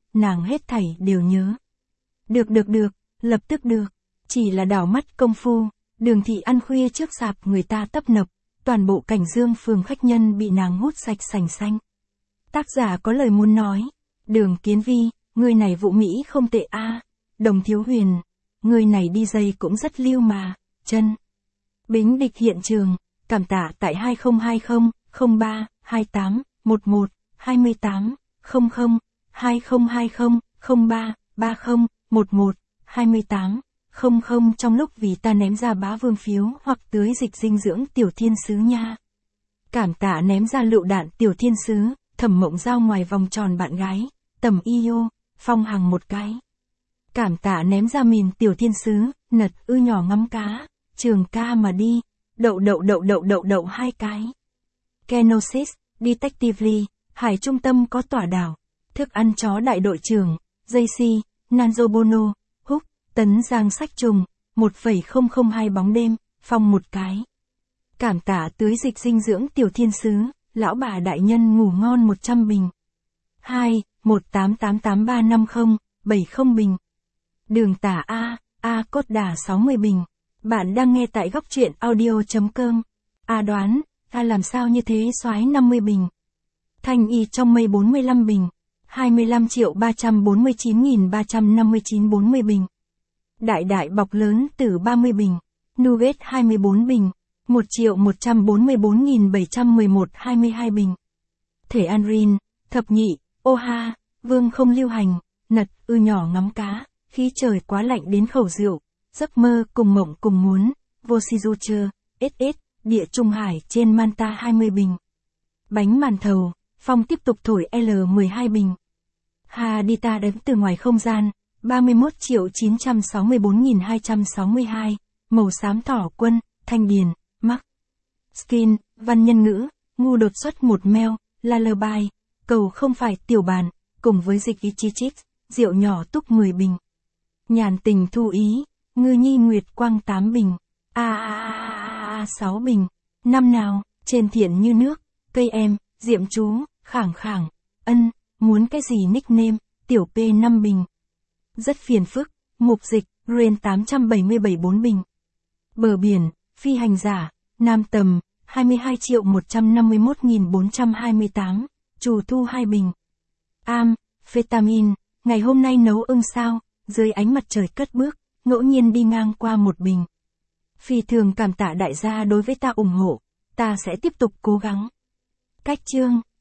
nàng hết thảy đều nhớ. Được được được, lập tức được. Chỉ là đảo mắt công phu, Đường Thị ăn khuya trước sạp người ta tấp nập, toàn bộ Cảnh Dương phường khách nhân bị nàng hút sạch sành xanh. Tác giả có lời muốn nói, Đường Kiến Vi, người này vụ Mỹ không tệ a. Đồng Thiếu Huyền, người này đi giày cũng rất lưu mà, chân. Bính Địch hiện trường, cảm tạ tại hai không hai không, không ba, hai tám, một một, hai tám, không không, hai không hai không, không ba, ba không, một một, hai tám, không không trong lúc vì ta ném ra bá vương phiếu hoặc tưới dịch dinh dưỡng tiểu thiên sứ nha. Cảm tạ ném ra lựu đạn tiểu thiên sứ, Thẩm Mộng Giao ngoài vòng tròn bạn gái, Tầm Yêu, Phong Hằng một cái. Cảm tạ ném ra mìn tiểu thiên sứ, Nật ư nhỏ ngắm cá, Trường Ca mà đi, đậu đậu đậu đậu đậu đậu hai cái. Kenosis, Detectively, Hải Trung Tâm có tỏa đảo, Thức ăn chó đại đội trưởng, J C, Nanzo Bono, Húc, Tấn Giang Sách Trùng, một phẩy không không hai bóng đêm, Phong một cái. Cảm tạ tưới dịch dinh dưỡng tiểu thiên sứ, lão bà đại nhân ngủ ngon một trăm bình. hai, một tám tám tám ba năm không, bảy không bình. Đường tả A, A cốt đà sáu mươi bình. Bạn đang nghe tại góc truyện audio.com. A đoán, A làm sao như thế soái năm mươi bình. Thanh Y trong mây bốn mươi lăm bình. hai mươi lăm triệu ba trăm bốn mươi chín nghìn ba trăm năm mươi chín bốn mươi bình. Đại đại bọc lớn từ ba mươi bình. Nugget hai mươi bốn bình. một triệu một trăm bốn mươi bốn nghìn bảy trăm mười một hai mươi hai bình. Thể Anrin, thập nhị, ô ha, vương không lưu hành, Nật ư nhỏ ngắm cá, khí trời quá lạnh đến khẩu rượu, giấc mơ cùng mộng cùng muốn, vô si du chơ, ét ét, địa Trung Hải trên Manta hai mươi bình. Bánh màn thầu, Phong tiếp tục thổi L mười hai bình. Hadita đến từ ngoài không gian, ba mươi mốt triệu chín trăm sáu mươi bốn nghìn hai trăm sáu mươi hai, màu xám thỏ quân, Thanh Điền, Mắc. Skin, văn nhân ngữ, ngu đột xuất một meo, lullaby, cầu không phải tiểu bàn, cùng với dịch ý chi chít, rượu nhỏ túc mười bình. Nhàn tình thu ý, ngư nhi nguyệt quang tám bình, a a a a sáu bình. Năm nào, trên thiện như nước, cây em, diệm chú, khảng khảng, ân, muốn cái gì nickname, tiểu P năm bình. Rất phiền phức, mục dịch, Ren tám trăm bảy mươi bảy bốn bình. Bờ biển, phi hành giả, Nam Tầm, hai mươi hai triệu một trăm năm mươi mốt nghìn bốn trăm hai mươi tám, Trù Thu hai bình. Am, Phetamin, ngày hôm nay nấu ưng sao, dưới ánh mặt trời cất bước, ngẫu nhiên đi ngang qua một bình. Phi thường cảm tạ đại gia đối với ta ủng hộ, ta sẽ tiếp tục cố gắng. Cách chương